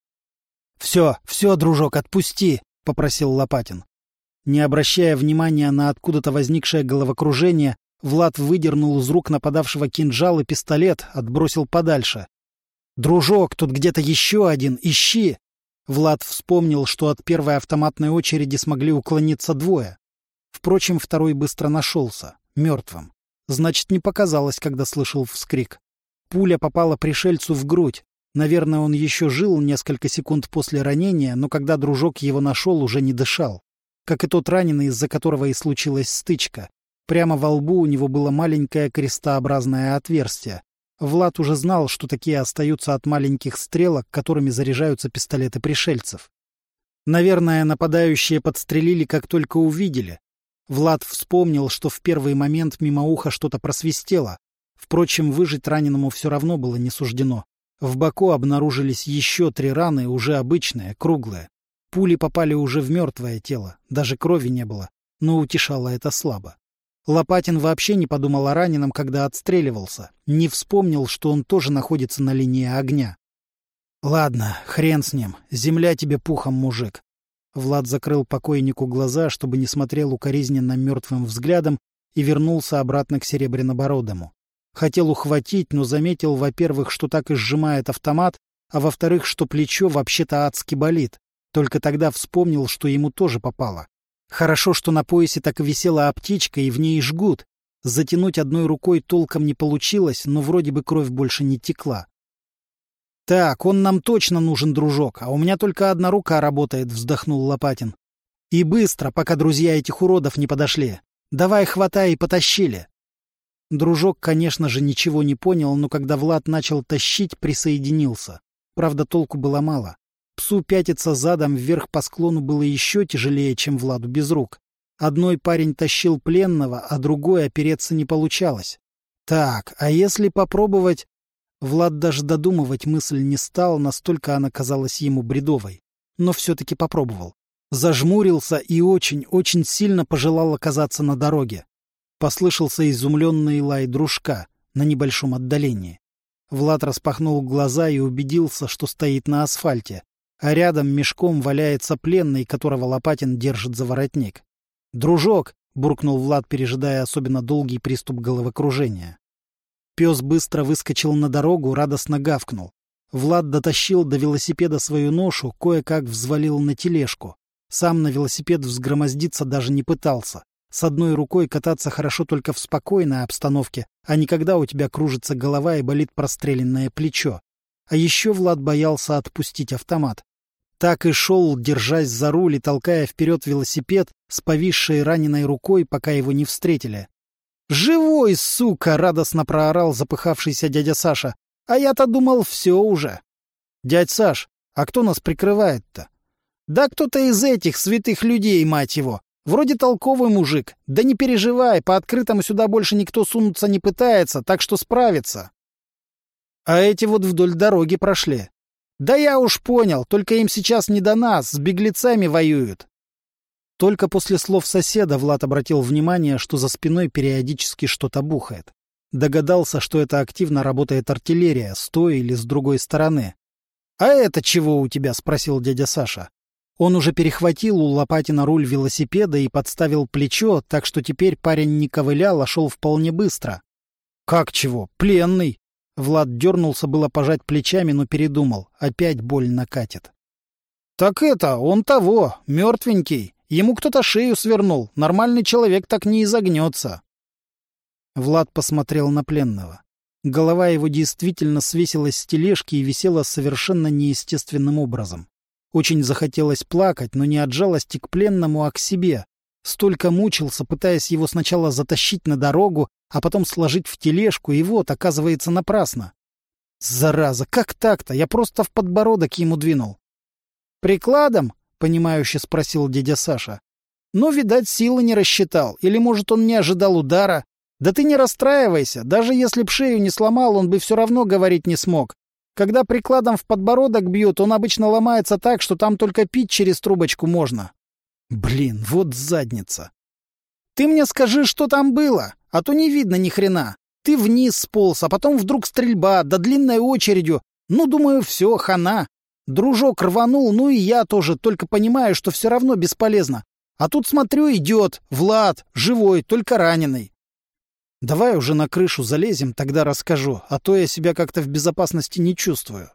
«Все, все, дружок, отпусти!» — попросил Лопатин. Не обращая внимания на откуда-то возникшее головокружение, Влад выдернул из рук нападавшего кинжал и пистолет, отбросил подальше. «Дружок, тут где-то еще один, ищи!» Влад вспомнил, что от первой автоматной очереди смогли уклониться двое. Впрочем, второй быстро нашелся, мертвым. Значит, не показалось, когда слышал вскрик. Пуля попала пришельцу в грудь. Наверное, он еще жил несколько секунд после ранения, но когда дружок его нашел, уже не дышал. Как и тот раненый, из-за которого и случилась стычка. Прямо во лбу у него было маленькое крестообразное отверстие. Влад уже знал, что такие остаются от маленьких стрелок, которыми заряжаются пистолеты пришельцев. Наверное, нападающие подстрелили, как только увидели. Влад вспомнил, что в первый момент мимо уха что-то просвистело. Впрочем, выжить раненому все равно было не суждено. В боку обнаружились еще три раны, уже обычные, круглые. Пули попали уже в мертвое тело, даже крови не было, но утешало это слабо. Лопатин вообще не подумал о раненом, когда отстреливался, не вспомнил, что он тоже находится на линии огня. «Ладно, хрен с ним, земля тебе пухом, мужик». Влад закрыл покойнику глаза, чтобы не смотрел укоризненно мертвым взглядом, и вернулся обратно к Серебрянобородому. Хотел ухватить, но заметил, во-первых, что так и сжимает автомат, а во-вторых, что плечо вообще-то адски болит. Только тогда вспомнил, что ему тоже попало. Хорошо, что на поясе так и висела аптечка, и в ней жгут. Затянуть одной рукой толком не получилось, но вроде бы кровь больше не текла. «Так, он нам точно нужен, дружок, а у меня только одна рука работает», — вздохнул Лопатин. «И быстро, пока друзья этих уродов не подошли. Давай хватай и потащили». Дружок, конечно же, ничего не понял, но когда Влад начал тащить, присоединился. Правда, толку было мало. Псу пятиться задом вверх по склону было еще тяжелее, чем Владу без рук. Одной парень тащил пленного, а другой опереться не получалось. Так, а если попробовать... Влад даже додумывать мысль не стал, настолько она казалась ему бредовой. Но все-таки попробовал. Зажмурился и очень-очень сильно пожелал оказаться на дороге. Послышался изумленный лай дружка на небольшом отдалении. Влад распахнул глаза и убедился, что стоит на асфальте, а рядом мешком валяется пленный, которого Лопатин держит за воротник. «Дружок!» — буркнул Влад, пережидая особенно долгий приступ головокружения. Пес быстро выскочил на дорогу, радостно гавкнул. Влад дотащил до велосипеда свою ношу, кое-как взвалил на тележку. Сам на велосипед взгромоздиться даже не пытался. С одной рукой кататься хорошо только в спокойной обстановке, а не когда у тебя кружится голова и болит простреленное плечо. А еще Влад боялся отпустить автомат. Так и шел, держась за руль и толкая вперед велосипед с повисшей раненой рукой, пока его не встретили. «Живой, сука!» — радостно проорал запыхавшийся дядя Саша. «А я-то думал, все уже». «Дядь Саш, а кто нас прикрывает-то?» «Да кто-то из этих святых людей, мать его. Вроде толковый мужик. Да не переживай, по открытому сюда больше никто сунуться не пытается, так что справится». «А эти вот вдоль дороги прошли». «Да я уж понял, только им сейчас не до нас, с беглецами воюют». Только после слов соседа Влад обратил внимание, что за спиной периодически что-то бухает. Догадался, что это активно работает артиллерия, с той или с другой стороны. «А это чего у тебя?» — спросил дядя Саша. Он уже перехватил у Лопатина руль велосипеда и подставил плечо, так что теперь парень не ковылял, а шел вполне быстро. «Как чего? Пленный!» Влад дернулся было пожать плечами, но передумал. Опять боль накатит. «Так это, он того, мертвенький. Ему кто-то шею свернул. Нормальный человек так не изогнется». Влад посмотрел на пленного. Голова его действительно свесилась с тележки и висела совершенно неестественным образом. Очень захотелось плакать, но не от жалости к пленному, а к себе. Столько мучился, пытаясь его сначала затащить на дорогу, а потом сложить в тележку, и вот, оказывается, напрасно. Зараза, как так-то? Я просто в подбородок ему двинул. «Прикладом?» — понимающе спросил дядя Саша. «Ну, видать, силы не рассчитал. Или, может, он не ожидал удара. Да ты не расстраивайся. Даже если б шею не сломал, он бы все равно говорить не смог. Когда прикладом в подбородок бьют, он обычно ломается так, что там только пить через трубочку можно». Блин, вот задница. «Ты мне скажи, что там было, а то не видно ни хрена. Ты вниз сполз, а потом вдруг стрельба, да длинной очередью. Ну, думаю, все, хана. Дружок рванул, ну и я тоже, только понимаю, что все равно бесполезно. А тут, смотрю, идет Влад, живой, только раненый». «Давай уже на крышу залезем, тогда расскажу, а то я себя как-то в безопасности не чувствую».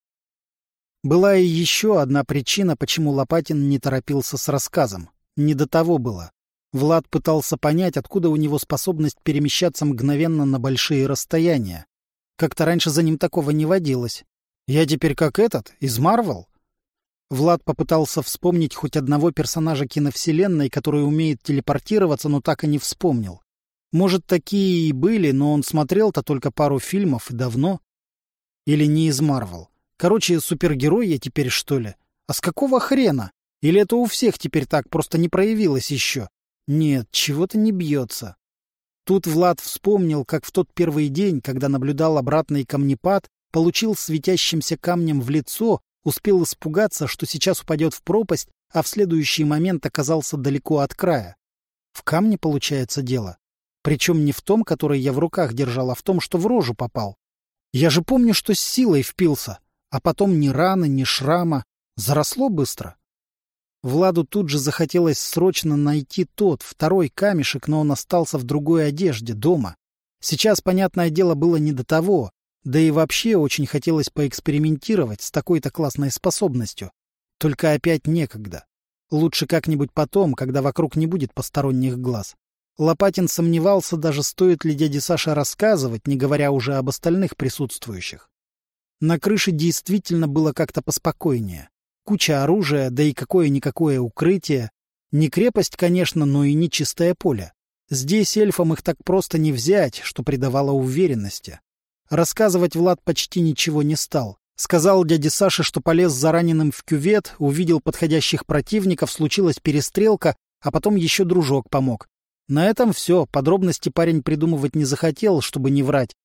Была и еще одна причина, почему Лопатин не торопился с рассказом. Не до того было. Влад пытался понять, откуда у него способность перемещаться мгновенно на большие расстояния. Как-то раньше за ним такого не водилось. Я теперь как этот, из Марвел? Влад попытался вспомнить хоть одного персонажа киновселенной, который умеет телепортироваться, но так и не вспомнил. Может, такие и были, но он смотрел-то только пару фильмов и давно. Или не из Марвел. Короче, супергерой я теперь, что ли? А с какого хрена? Или это у всех теперь так, просто не проявилось еще? Нет, чего-то не бьется. Тут Влад вспомнил, как в тот первый день, когда наблюдал обратный камнепад, получил светящимся камнем в лицо, успел испугаться, что сейчас упадет в пропасть, а в следующий момент оказался далеко от края. В камне, получается, дело. Причем не в том, который я в руках держал, а в том, что в рожу попал. Я же помню, что с силой впился. А потом ни раны, ни шрама. Заросло быстро. Владу тут же захотелось срочно найти тот, второй камешек, но он остался в другой одежде, дома. Сейчас, понятное дело, было не до того. Да и вообще очень хотелось поэкспериментировать с такой-то классной способностью. Только опять некогда. Лучше как-нибудь потом, когда вокруг не будет посторонних глаз. Лопатин сомневался, даже стоит ли дяде Саше рассказывать, не говоря уже об остальных присутствующих. На крыше действительно было как-то поспокойнее. Куча оружия, да и какое-никакое укрытие. Не крепость, конечно, но и не чистое поле. Здесь эльфам их так просто не взять, что придавало уверенности. Рассказывать Влад почти ничего не стал. Сказал дяде Саше, что полез за раненым в кювет, увидел подходящих противников, случилась перестрелка, а потом еще дружок помог. На этом все, подробности парень придумывать не захотел, чтобы не врать,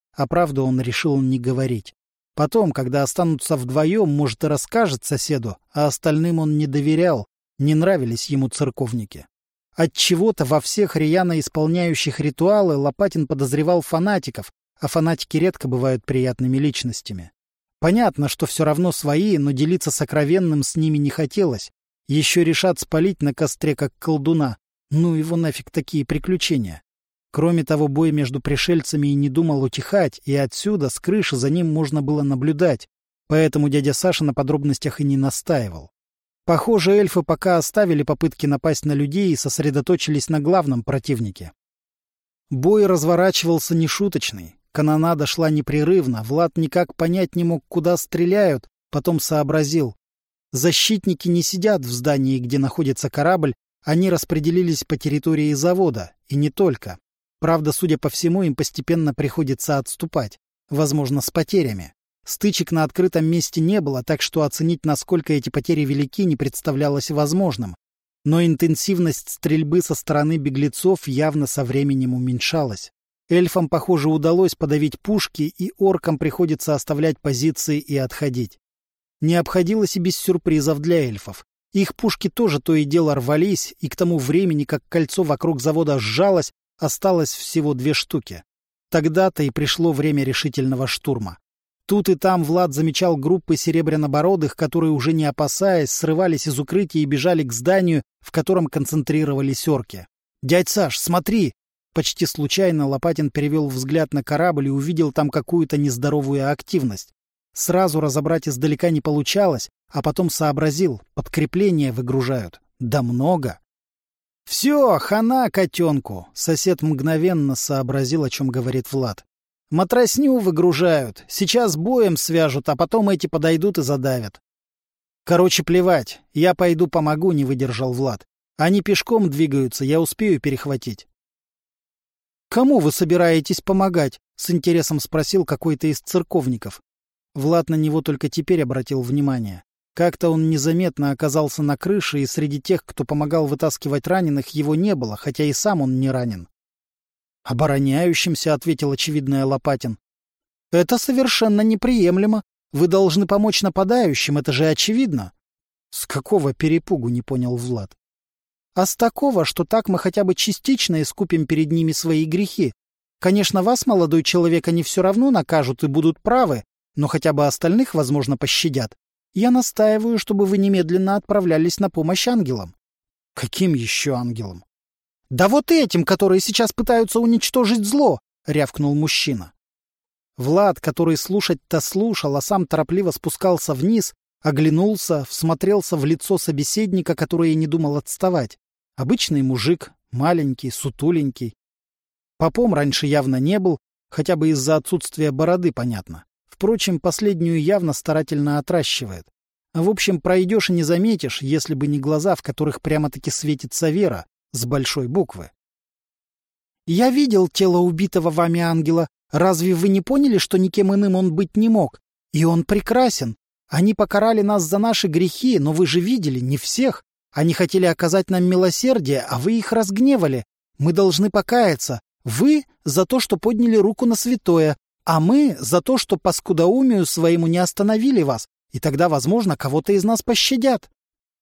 а правду он решил не говорить. Потом, когда останутся вдвоем, может, и расскажет соседу, а остальным он не доверял, не нравились ему церковники. Отчего-то во всех рьяно исполняющих ритуалы Лопатин подозревал фанатиков, а фанатики редко бывают приятными личностями. Понятно, что все равно свои, но делиться сокровенным с ними не хотелось. Еще решат спалить на костре, как колдуна. Ну его нафиг такие приключения. Кроме того, бой между пришельцами и не думал утихать, и отсюда, с крыши, за ним можно было наблюдать, поэтому дядя Саша на подробностях и не настаивал. Похоже, эльфы пока оставили попытки напасть на людей и сосредоточились на главном противнике. Бой разворачивался нешуточный. Канонада шла непрерывно, Влад никак понять не мог, куда стреляют, потом сообразил. Защитники не сидят в здании, где находится корабль, они распределились по территории завода, и не только. Правда, судя по всему, им постепенно приходится отступать, возможно, с потерями. Стычек на открытом месте не было, так что оценить, насколько эти потери велики, не представлялось возможным. Но интенсивность стрельбы со стороны беглецов явно со временем уменьшалась. Эльфам, похоже, удалось подавить пушки, и оркам приходится оставлять позиции и отходить. Не обходилось и без сюрпризов для эльфов. Их пушки тоже то и дело рвались, и к тому времени, как кольцо вокруг завода сжалось, осталось всего две штуки. Тогда-то и пришло время решительного штурма. Тут и там Влад замечал группы серебрянобородых, которые, уже не опасаясь, срывались из укрытия и бежали к зданию, в котором концентрировались орки. «Дядь Саш, смотри!» Почти случайно Лопатин перевел взгляд на корабль и увидел там какую-то нездоровую активность. Сразу разобрать издалека не получалось, а потом сообразил, подкрепление выгружают. Да много. «Все, хана котенку!» — сосед мгновенно сообразил, о чем говорит Влад. «Матросню выгружают, сейчас боем свяжут, а потом эти подойдут и задавят». «Короче, плевать, я пойду помогу», — не выдержал Влад. «Они пешком двигаются, я успею перехватить». «Кому вы собираетесь помогать?» — с интересом спросил какой-то из церковников. Влад на него только теперь обратил внимание. Как-то он незаметно оказался на крыше, и среди тех, кто помогал вытаскивать раненых, его не было, хотя и сам он не ранен. «Обороняющимся», — ответил очевидное Лопатин. «Это совершенно неприемлемо. Вы должны помочь нападающим, это же очевидно». «С какого перепугу?» — не понял Влад. «А с такого, что так мы хотя бы частично искупим перед ними свои грехи. Конечно, вас, молодой человек, они все равно накажут и будут правы, но хотя бы остальных, возможно, пощадят. Я настаиваю, чтобы вы немедленно отправлялись на помощь ангелам». «Каким еще ангелам?» «Да вот этим, которые сейчас пытаются уничтожить зло», — рявкнул мужчина. Влад, который слушать-то слушал, а сам торопливо спускался вниз, оглянулся, всмотрелся в лицо собеседника, который и не думал отставать. Обычный мужик, маленький, сутуленький. Попом раньше явно не был, хотя бы из-за отсутствия бороды, понятно. Впрочем, последнюю явно старательно отращивает. В общем, пройдешь и не заметишь, если бы не глаза, в которых прямо-таки светится вера, с большой буквы. «Я видел тело убитого вами ангела. Разве вы не поняли, что никем иным он быть не мог? И он прекрасен. Они покарали нас за наши грехи, но вы же видели, не всех. Они хотели оказать нам милосердие, а вы их разгневали. Мы должны покаяться. Вы за то, что подняли руку на святое, а мы за то, что по скудоумию своему не остановили вас, и тогда, возможно, кого-то из нас пощадят».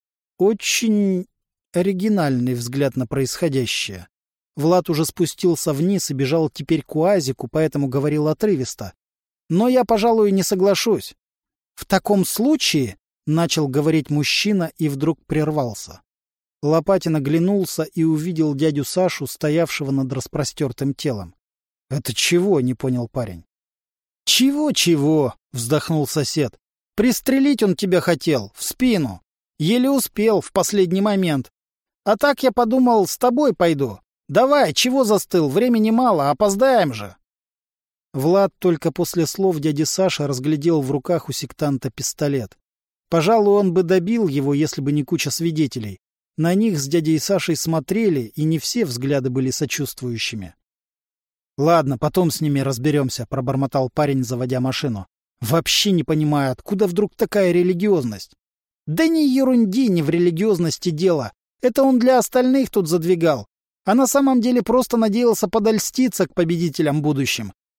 Очень оригинальный взгляд на происходящее. Влад уже спустился вниз и бежал теперь к УАЗику, поэтому говорил отрывисто. «Но я, пожалуй, не соглашусь». «В таком случае», — начал говорить мужчина и вдруг прервался. Лопатин оглянулся и увидел дядю Сашу, стоявшего над распростертым телом. «Это чего?» — не понял парень. «Чего-чего?» — вздохнул сосед. «Пристрелить он тебя хотел, в спину. Еле успел, в последний момент. А так я подумал, с тобой пойду. Давай, чего застыл, времени мало, опоздаем же». Влад только после слов дяди Саши разглядел в руках у сектанта пистолет. Пожалуй, он бы добил его, если бы не куча свидетелей. На них с дядей Сашей смотрели, и не все взгляды были сочувствующими. «Ладно, потом с ними разберемся», — пробормотал парень, заводя машину. «Вообще не понимаю, откуда вдруг такая религиозность?» «Да не ерунди, не в религиозности дело. Это он для остальных тут задвигал. А на самом деле просто надеялся подольститься к победителям будущим.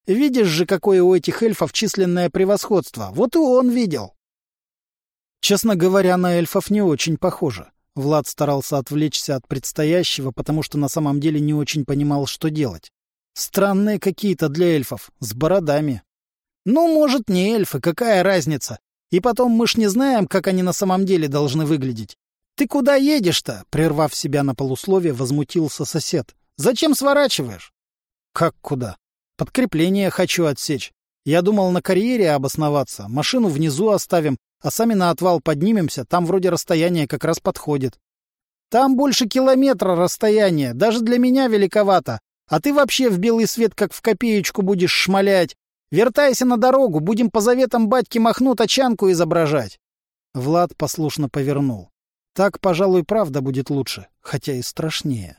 Видишь же, какое у этих эльфов численное превосходство. Вот и он видел. Честно говоря, на эльфов не очень похоже. Влад старался отвлечься от предстоящего, потому что на самом деле не очень понимал, что делать. Странные какие-то для эльфов, с бородами. Ну, может, не эльфы, какая разница? И потом мы ж не знаем, как они на самом деле должны выглядеть. Ты куда едешь-то? Прервав себя на полусловие, возмутился сосед. Зачем сворачиваешь? Как куда? Подкрепление хочу отсечь. Я думал на карьере обосноваться, машину внизу оставим, а сами на отвал поднимемся, там вроде расстояние как раз подходит. Там больше километра расстояние, даже для меня великовато. А ты вообще в белый свет как в копеечку будешь шмалять. Вертайся на дорогу, будем по заветам батьки Махну тачанку изображать. Влад послушно повернул. Так, пожалуй, правда будет лучше, хотя и страшнее.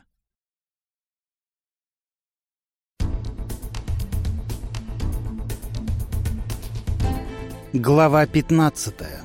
Глава пятнадцатая.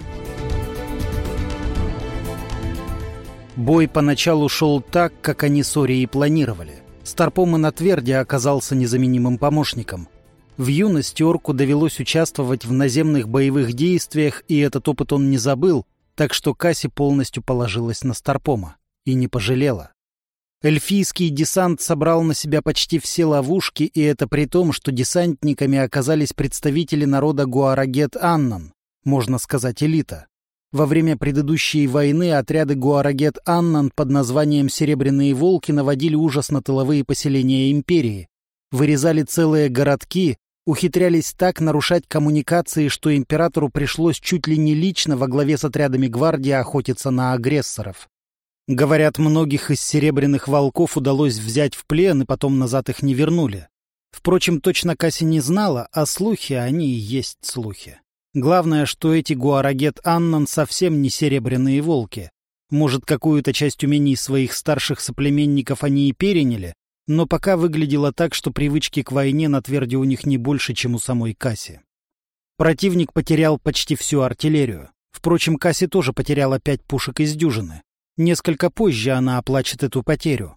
Бой поначалу шел так, как они с Ори и планировали. Старпом и на Тверде оказался незаменимым помощником. В юности орку довелось участвовать в наземных боевых действиях, и этот опыт он не забыл, так что Касси полностью положилась на Старпома. И не пожалела. Эльфийский десант собрал на себя почти все ловушки, и это при том, что десантниками оказались представители народа Гуарагет-Аннан, можно сказать, элита. Во время предыдущей войны отряды Гуарагет-Аннан под названием «Серебряные волки» наводили ужас на тыловые поселения империи, вырезали целые городки, ухитрялись так нарушать коммуникации, что императору пришлось чуть ли не лично во главе с отрядами гвардии охотиться на агрессоров. Говорят, многих из серебряных волков удалось взять в плен, и потом назад их не вернули. Впрочем, точно Касси не знала, а слухи они и есть слухи. Главное, что эти Гуарагет-Аннан совсем не серебряные волки. Может, какую-то часть умений своих старших соплеменников они и переняли, но пока выглядело так, что привычки к войне на Тверде у них не больше, чем у самой Касси. Противник потерял почти всю артиллерию. Впрочем, Касси тоже потеряла пять пушек из дюжины. Несколько позже она оплачет эту потерю.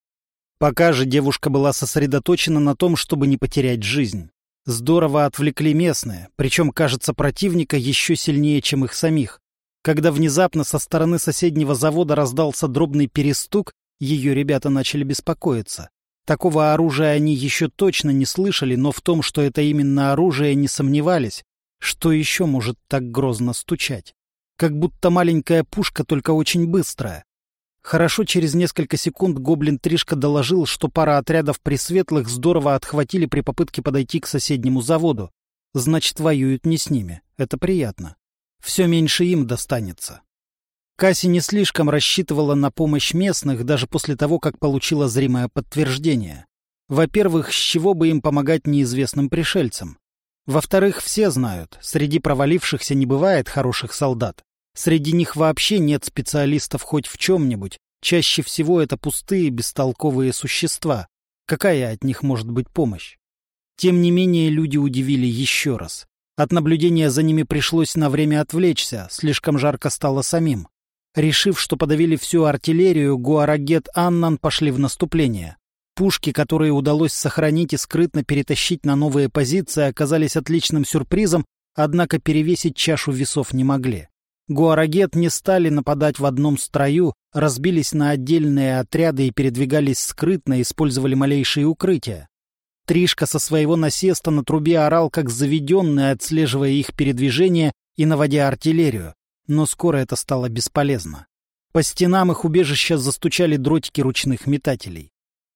Пока же девушка была сосредоточена на том, чтобы не потерять жизнь. Здорово отвлекли местные, причем, кажется, противника еще сильнее, чем их самих. Когда внезапно со стороны соседнего завода раздался дробный перестук, ее ребята начали беспокоиться. Такого оружия они еще точно не слышали, но в том, что это именно оружие, не сомневались. Что еще может так грозно стучать? Как будто маленькая пушка, только очень быстрая. Хорошо, через несколько секунд гоблин Тришка доложил, что пара отрядов пресветлых здорово отхватили при попытке подойти к соседнему заводу. Значит, воюют не с ними. Это приятно. Все меньше им достанется. Касси не слишком рассчитывала на помощь местных, даже после того, как получила зримое подтверждение. Во-первых, с чего бы им помогать неизвестным пришельцам? Во-вторых, все знают, среди провалившихся не бывает хороших солдат. Среди них вообще нет специалистов хоть в чем-нибудь. Чаще всего это пустые, бестолковые существа. Какая от них может быть помощь? Тем не менее, люди удивили еще раз. От наблюдения за ними пришлось на время отвлечься, слишком жарко стало самим. Решив, что подавили всю артиллерию, Гуарагет-Аннан пошли в наступление. Пушки, которые удалось сохранить и скрытно перетащить на новые позиции, оказались отличным сюрпризом, однако перевесить чашу весов не могли. Гуарагет не стали нападать в одном строю, разбились на отдельные отряды и передвигались скрытно, использовали малейшие укрытия. Тришка со своего насеста на трубе орал как заведенный, отслеживая их передвижение и наводя артиллерию, но скоро это стало бесполезно. По стенам их убежища застучали дротики ручных метателей.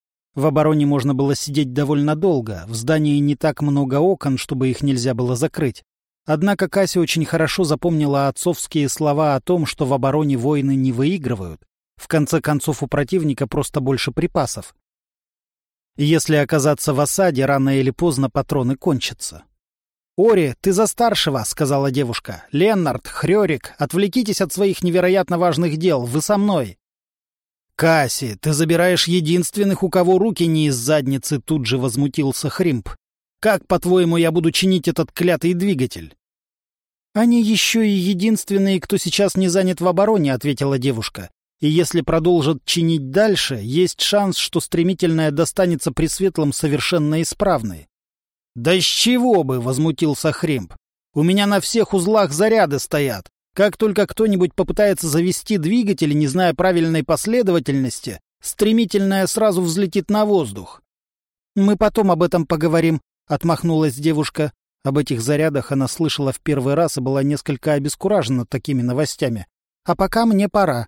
В обороне можно было сидеть довольно долго, в здании не так много окон, чтобы их нельзя было закрыть. Однако Касси очень хорошо запомнила отцовские слова о том, что в обороне войны не выигрывают. В конце концов, у противника просто больше припасов. Если оказаться в осаде, рано или поздно патроны кончатся. «Ори, ты за старшего», — сказала девушка. «Леннард, Хрёрик, отвлекитесь от своих невероятно важных дел, вы со мной». «Касси, ты забираешь единственных, у кого руки не из задницы», — тут же возмутился Хримп. «Как, по-твоему, я буду чинить этот клятый двигатель?» «Они еще и единственные, кто сейчас не занят в обороне», — ответила девушка. «И если продолжат чинить дальше, есть шанс, что стремительная достанется Пресветлым совершенно исправной». «Да с чего бы!» — возмутился Хримп. «У меня на всех узлах заряды стоят. Как только кто-нибудь попытается завести двигатель, не зная правильной последовательности, стремительная сразу взлетит на воздух». «Мы потом об этом поговорим», — отмахнулась девушка. Об этих зарядах она слышала в первый раз и была несколько обескуражена такими новостями. «А пока мне пора».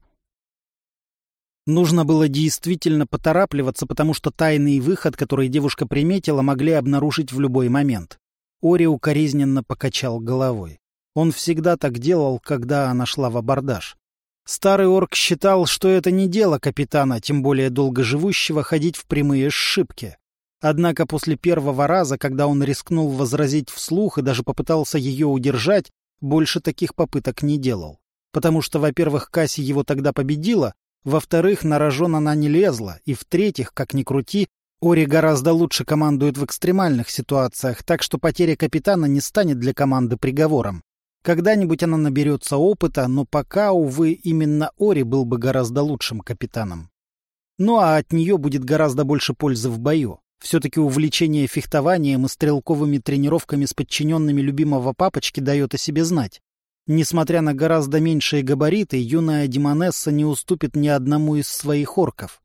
Нужно было действительно поторапливаться, потому что тайный выход, который девушка приметила, могли обнаружить в любой момент. Ори укоризненно покачал головой. Он всегда так делал, когда она шла в абордаж. Старый орк считал, что это не дело капитана, тем более долгоживущего, ходить в прямые сшибки. Однако после первого раза, когда он рискнул возразить вслух и даже попытался ее удержать, больше таких попыток не делал. Потому что, во-первых, Касси его тогда победила, во-вторых, на рожон она не лезла, и в-третьих, как ни крути, Ори гораздо лучше командует в экстремальных ситуациях, так что потеря капитана не станет для команды приговором. Когда-нибудь она наберется опыта, но пока, увы, именно Ори был бы гораздо лучшим капитаном. Ну а от нее будет гораздо больше пользы в бою. Все-таки увлечение фехтованием и стрелковыми тренировками с подчиненными любимого папочки дает о себе знать. Несмотря на гораздо меньшие габариты, юная демонесса не уступит ни одному из своих орков.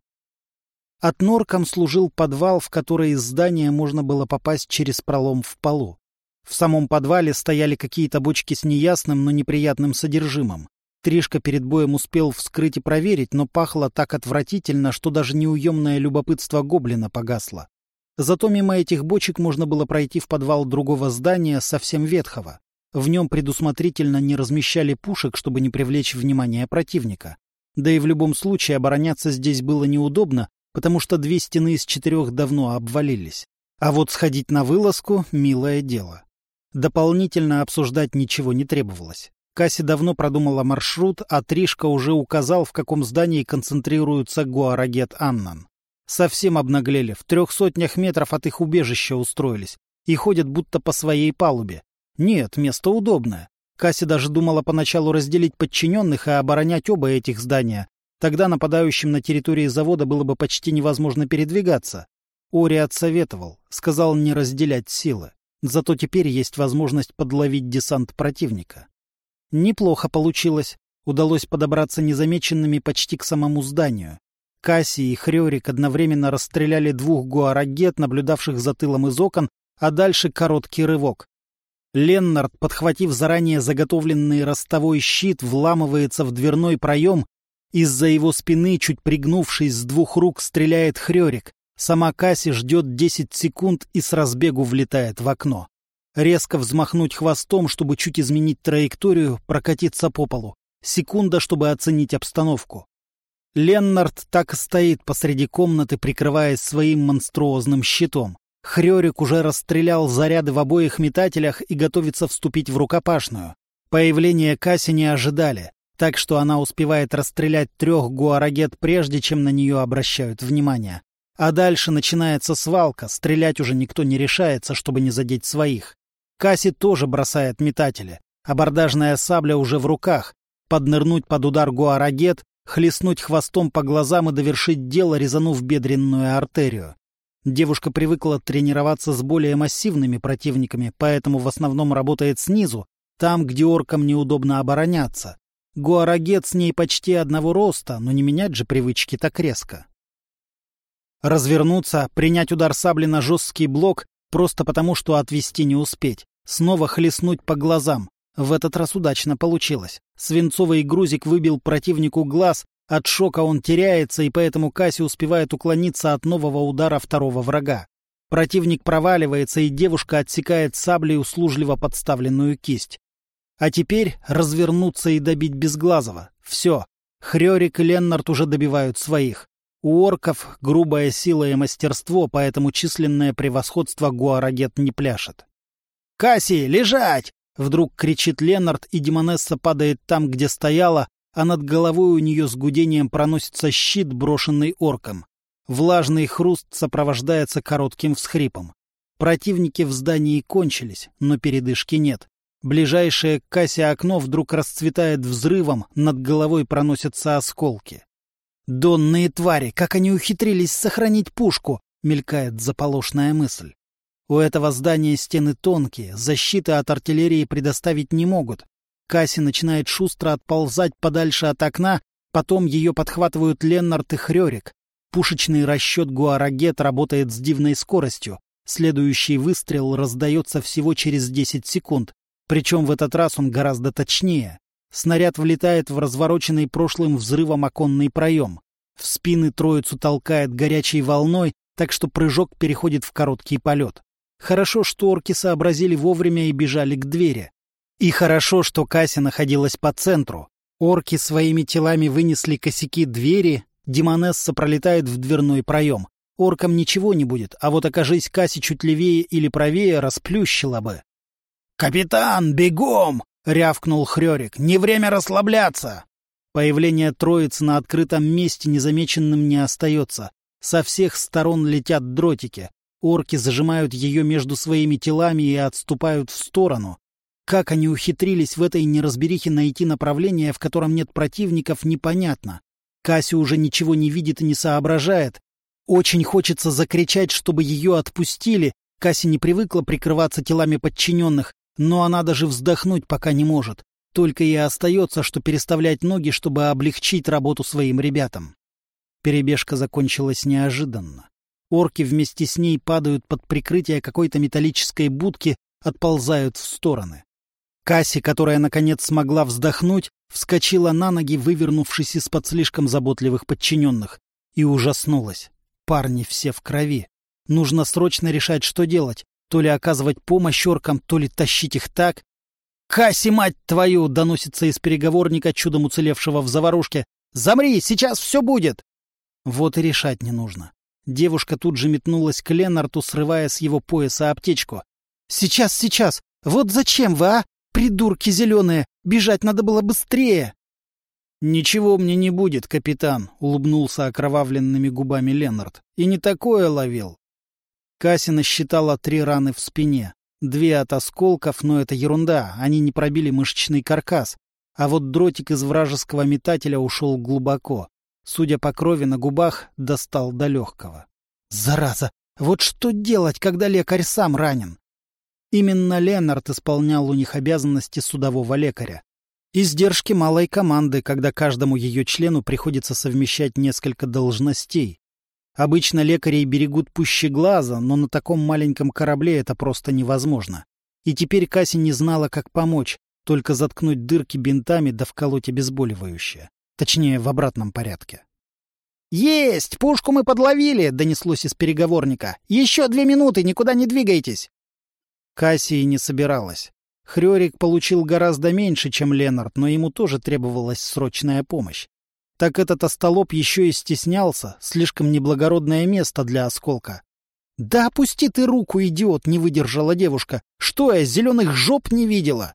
От норкам служил подвал, в который из здания можно было попасть через пролом в полу. В самом подвале стояли какие-то бочки с неясным, но неприятным содержимым. Тришка перед боем успел вскрыть и проверить, но пахло так отвратительно, что даже неуемное любопытство гоблина погасло. Зато мимо этих бочек можно было пройти в подвал другого здания, совсем ветхого. В нем предусмотрительно не размещали пушек, чтобы не привлечь внимание противника. Да и в любом случае обороняться здесь было неудобно, потому что две стены из четырех давно обвалились. А вот сходить на вылазку — милое дело. Дополнительно обсуждать ничего не требовалось. Касси давно продумала маршрут, а Тришка уже указал, в каком здании концентрируется Гуарагет Аннан. Совсем обнаглели, в трех сотнях метров от их убежища устроились и ходят будто по своей палубе. Нет, место удобное. Касси даже думала поначалу разделить подчиненных и оборонять оба этих здания. Тогда нападающим на территории завода было бы почти невозможно передвигаться. Ори отсоветовал, сказал не разделять силы. Зато теперь есть возможность подловить десант противника. Неплохо получилось. Удалось подобраться незамеченными почти к самому зданию. Касси и Хрёрик одновременно расстреляли двух гуарагет, наблюдавших за тылом из окон, а дальше короткий рывок. Леннард, подхватив заранее заготовленный ростовой щит, вламывается в дверной проем. Из-за его спины, чуть пригнувшись с двух рук, стреляет Хрёрик. Сама Касси ждет десять секунд и с разбегу влетает в окно. Резко взмахнуть хвостом, чтобы чуть изменить траекторию, прокатиться по полу. Секунда, чтобы оценить обстановку. Леннард так и стоит посреди комнаты, прикрываясь своим монструозным щитом. Хрёрик уже расстрелял заряды в обоих метателях и готовится вступить в рукопашную. Появление Касси не ожидали, так что она успевает расстрелять трех гуарагет, прежде чем на нее обращают внимание. А дальше начинается свалка, стрелять уже никто не решается, чтобы не задеть своих. Касси тоже бросает метатели. Абордажная сабля уже в руках. Поднырнуть под удар гуарагет, хлестнуть хвостом по глазам и довершить дело, резанув бедренную артерию. Девушка привыкла тренироваться с более массивными противниками, поэтому в основном работает снизу, там, где оркам неудобно обороняться. Гуарагет с ней почти одного роста, но не менять же привычки так резко. Развернуться, принять удар сабли на жесткий блок, просто потому, что отвести не успеть. Снова хлестнуть по глазам. В этот раз удачно получилось. Свинцовый грузик выбил противнику глаз, от шока он теряется, и поэтому Касси успевает уклониться от нового удара второго врага. Противник проваливается, и девушка отсекает саблей услужливо подставленную кисть. А теперь развернуться и добить Безглазого. Все. Хрёрик и Леннард уже добивают своих. У орков грубая сила и мастерство, поэтому численное превосходство гуарагет не пляшет. «Касси, лежать!» — вдруг кричит Леннард, и демонесса падает там, где стояла, а над головой у нее с гудением проносится щит, брошенный орком. Влажный хруст сопровождается коротким всхрипом. Противники в здании кончились, но передышки нет. Ближайшее к Касси окно вдруг расцветает взрывом, над головой проносятся осколки. «Донные твари! Как они ухитрились сохранить пушку!» — мелькает заполошная мысль. У этого здания стены тонкие, защиты от артиллерии предоставить не могут. Касси начинает шустро отползать подальше от окна, потом ее подхватывают Леннард и Хрёрик. Пушечный расчет Гуарагет работает с дивной скоростью. Следующий выстрел раздается всего через десять секунд. Причем в этот раз он гораздо точнее. Снаряд влетает в развороченный прошлым взрывом оконный проем. В спины троицу толкает горячей волной, так что прыжок переходит в короткий полет. Хорошо, что орки сообразили вовремя и бежали к двери. И хорошо, что Касси находилась по центру. Орки своими телами вынесли косяки двери, Демонесса пролетает в дверной проем. Оркам ничего не будет, а вот окажись Касси чуть левее или правее, расплющила бы. «Капитан, бегом!» — рявкнул Хрёрик. «Не время расслабляться!» Появление троицы на открытом месте незамеченным не остается. Со всех сторон летят дротики. Орки зажимают ее между своими телами и отступают в сторону. Как они ухитрились в этой неразберихе найти направление, в котором нет противников, непонятно. Касси уже ничего не видит и не соображает. Очень хочется закричать, чтобы ее отпустили. Касси не привыкла прикрываться телами подчиненных, но она даже вздохнуть пока не может. Только и остается, что переставлять ноги, чтобы облегчить работу своим ребятам. Перебежка закончилась неожиданно. Орки вместе с ней падают под прикрытие какой-то металлической будки, отползают в стороны. Касси, которая наконец смогла вздохнуть, вскочила на ноги, вывернувшись из-под слишком заботливых подчиненных, и ужаснулась. Парни все в крови. Нужно срочно решать, что делать. То ли оказывать помощь оркам, то ли тащить их так. «Касси, мать твою!» — доносится из переговорника, чудом уцелевшего в заварушке. «Замри, сейчас все будет!» Вот и решать не нужно. Девушка тут же метнулась к Леннарту, срывая с его пояса аптечку. «Сейчас, сейчас! Вот зачем вы, а? Придурки зеленые! Бежать надо было быстрее!» «Ничего мне не будет, капитан», — улыбнулся окровавленными губами Леннард. «И не такое ловил». Касси насчитала три раны в спине. Две от осколков, но это ерунда, они не пробили мышечный каркас. А вот дротик из вражеского метателя ушел глубоко. Судя по крови на губах, достал до легкого. «Зараза! Вот что делать, когда лекарь сам ранен?» Именно Леннард исполнял у них обязанности судового лекаря. Издержки малой команды, когда каждому ее члену приходится совмещать несколько должностей. Обычно лекарей берегут пуще глаза, но на таком маленьком корабле это просто невозможно. И теперь Касси не знала, как помочь, только заткнуть дырки бинтами да вколоть обезболивающее. Точнее, в обратном порядке. «Есть! Пушку мы подловили!» — донеслось из переговорника. «Еще две минуты, никуда не двигайтесь!» Касси и не собиралась. Хрёрик получил гораздо меньше, чем Леннард, но ему тоже требовалась срочная помощь. Так этот остолоп еще и стеснялся, слишком неблагородное место для осколка. «Да опусти ты руку, идиот!» — не выдержала девушка. «Что я, зеленых жоп не видела?»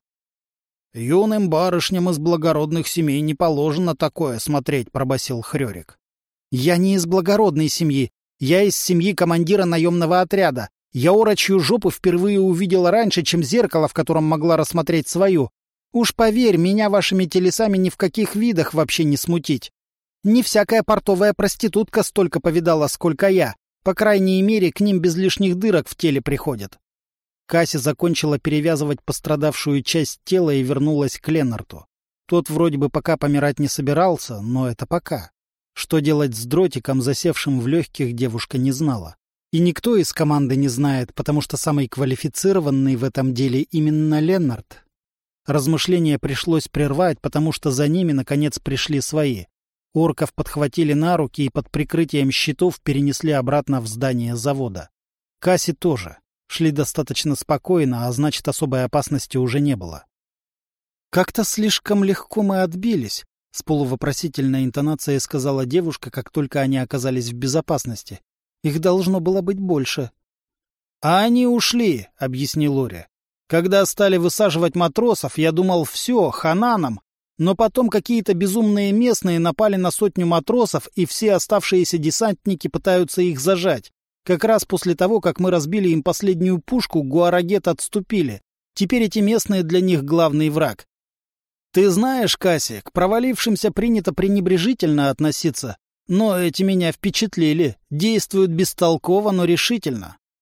«Юным барышням из благородных семей не положено такое смотреть», — пробасил Хрёрик. «Я не из благородной семьи. Я из семьи командира наемного отряда. Я орочью жопу впервые увидела раньше, чем зеркало, в котором могла рассмотреть свою. Уж поверь, меня вашими телесами ни в каких видах вообще не смутить. Не всякая портовая проститутка столько повидала, сколько я. По крайней мере, к ним без лишних дырок в теле приходят». Касси закончила перевязывать пострадавшую часть тела и вернулась к Леннарту. Тот вроде бы пока помирать не собирался, но это пока. Что делать с дротиком, засевшим в легких, девушка не знала. И никто из команды не знает, потому что самый квалифицированный в этом деле именно Леннард. Размышления пришлось прервать, потому что за ними, наконец, пришли свои. Орков подхватили на руки и под прикрытием щитов перенесли обратно в здание завода. Касси тоже. Шли достаточно спокойно, а значит, особой опасности уже не было. «Как-то слишком легко мы отбились», — с полувопросительной интонацией сказала девушка, как только они оказались в безопасности. «Их должно было быть больше». «А они ушли», — объяснил Ори. «Когда стали высаживать матросов, я думал, все, хана нам. Но потом какие-то безумные местные напали на сотню матросов, и все оставшиеся десантники пытаются их зажать. Как раз после того, как мы разбили им последнюю пушку, Гуарагет отступили. Теперь эти местные для них главный враг. Ты знаешь, Касси, к провалившимся принято пренебрежительно относиться. Но эти меня впечатлили. Действуют бестолково, но решительно».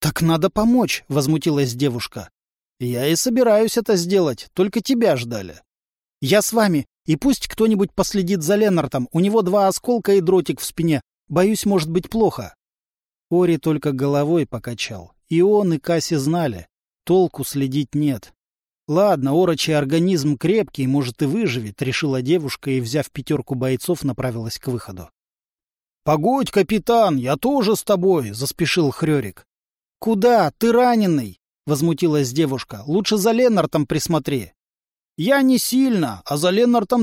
«Так надо помочь», — возмутилась девушка. «Я и собираюсь это сделать, только тебя ждали». «Я с вами, и пусть кто-нибудь последит за Ленартом, у него два осколка и дротик в спине. Боюсь, может быть плохо». Ори только головой покачал. И он, и Касси знали. Толку следить нет. «Ладно, орочий организм крепкий, может, и выживет», — решила девушка и, взяв пятерку бойцов, направилась к выходу. «Погодь, капитан, я тоже с тобой», — заспешил Хрёрик. «Куда? Ты раненый!» — возмутилась девушка. «Лучше за Ленартом присмотри». «Я не сильно, а за Ленартом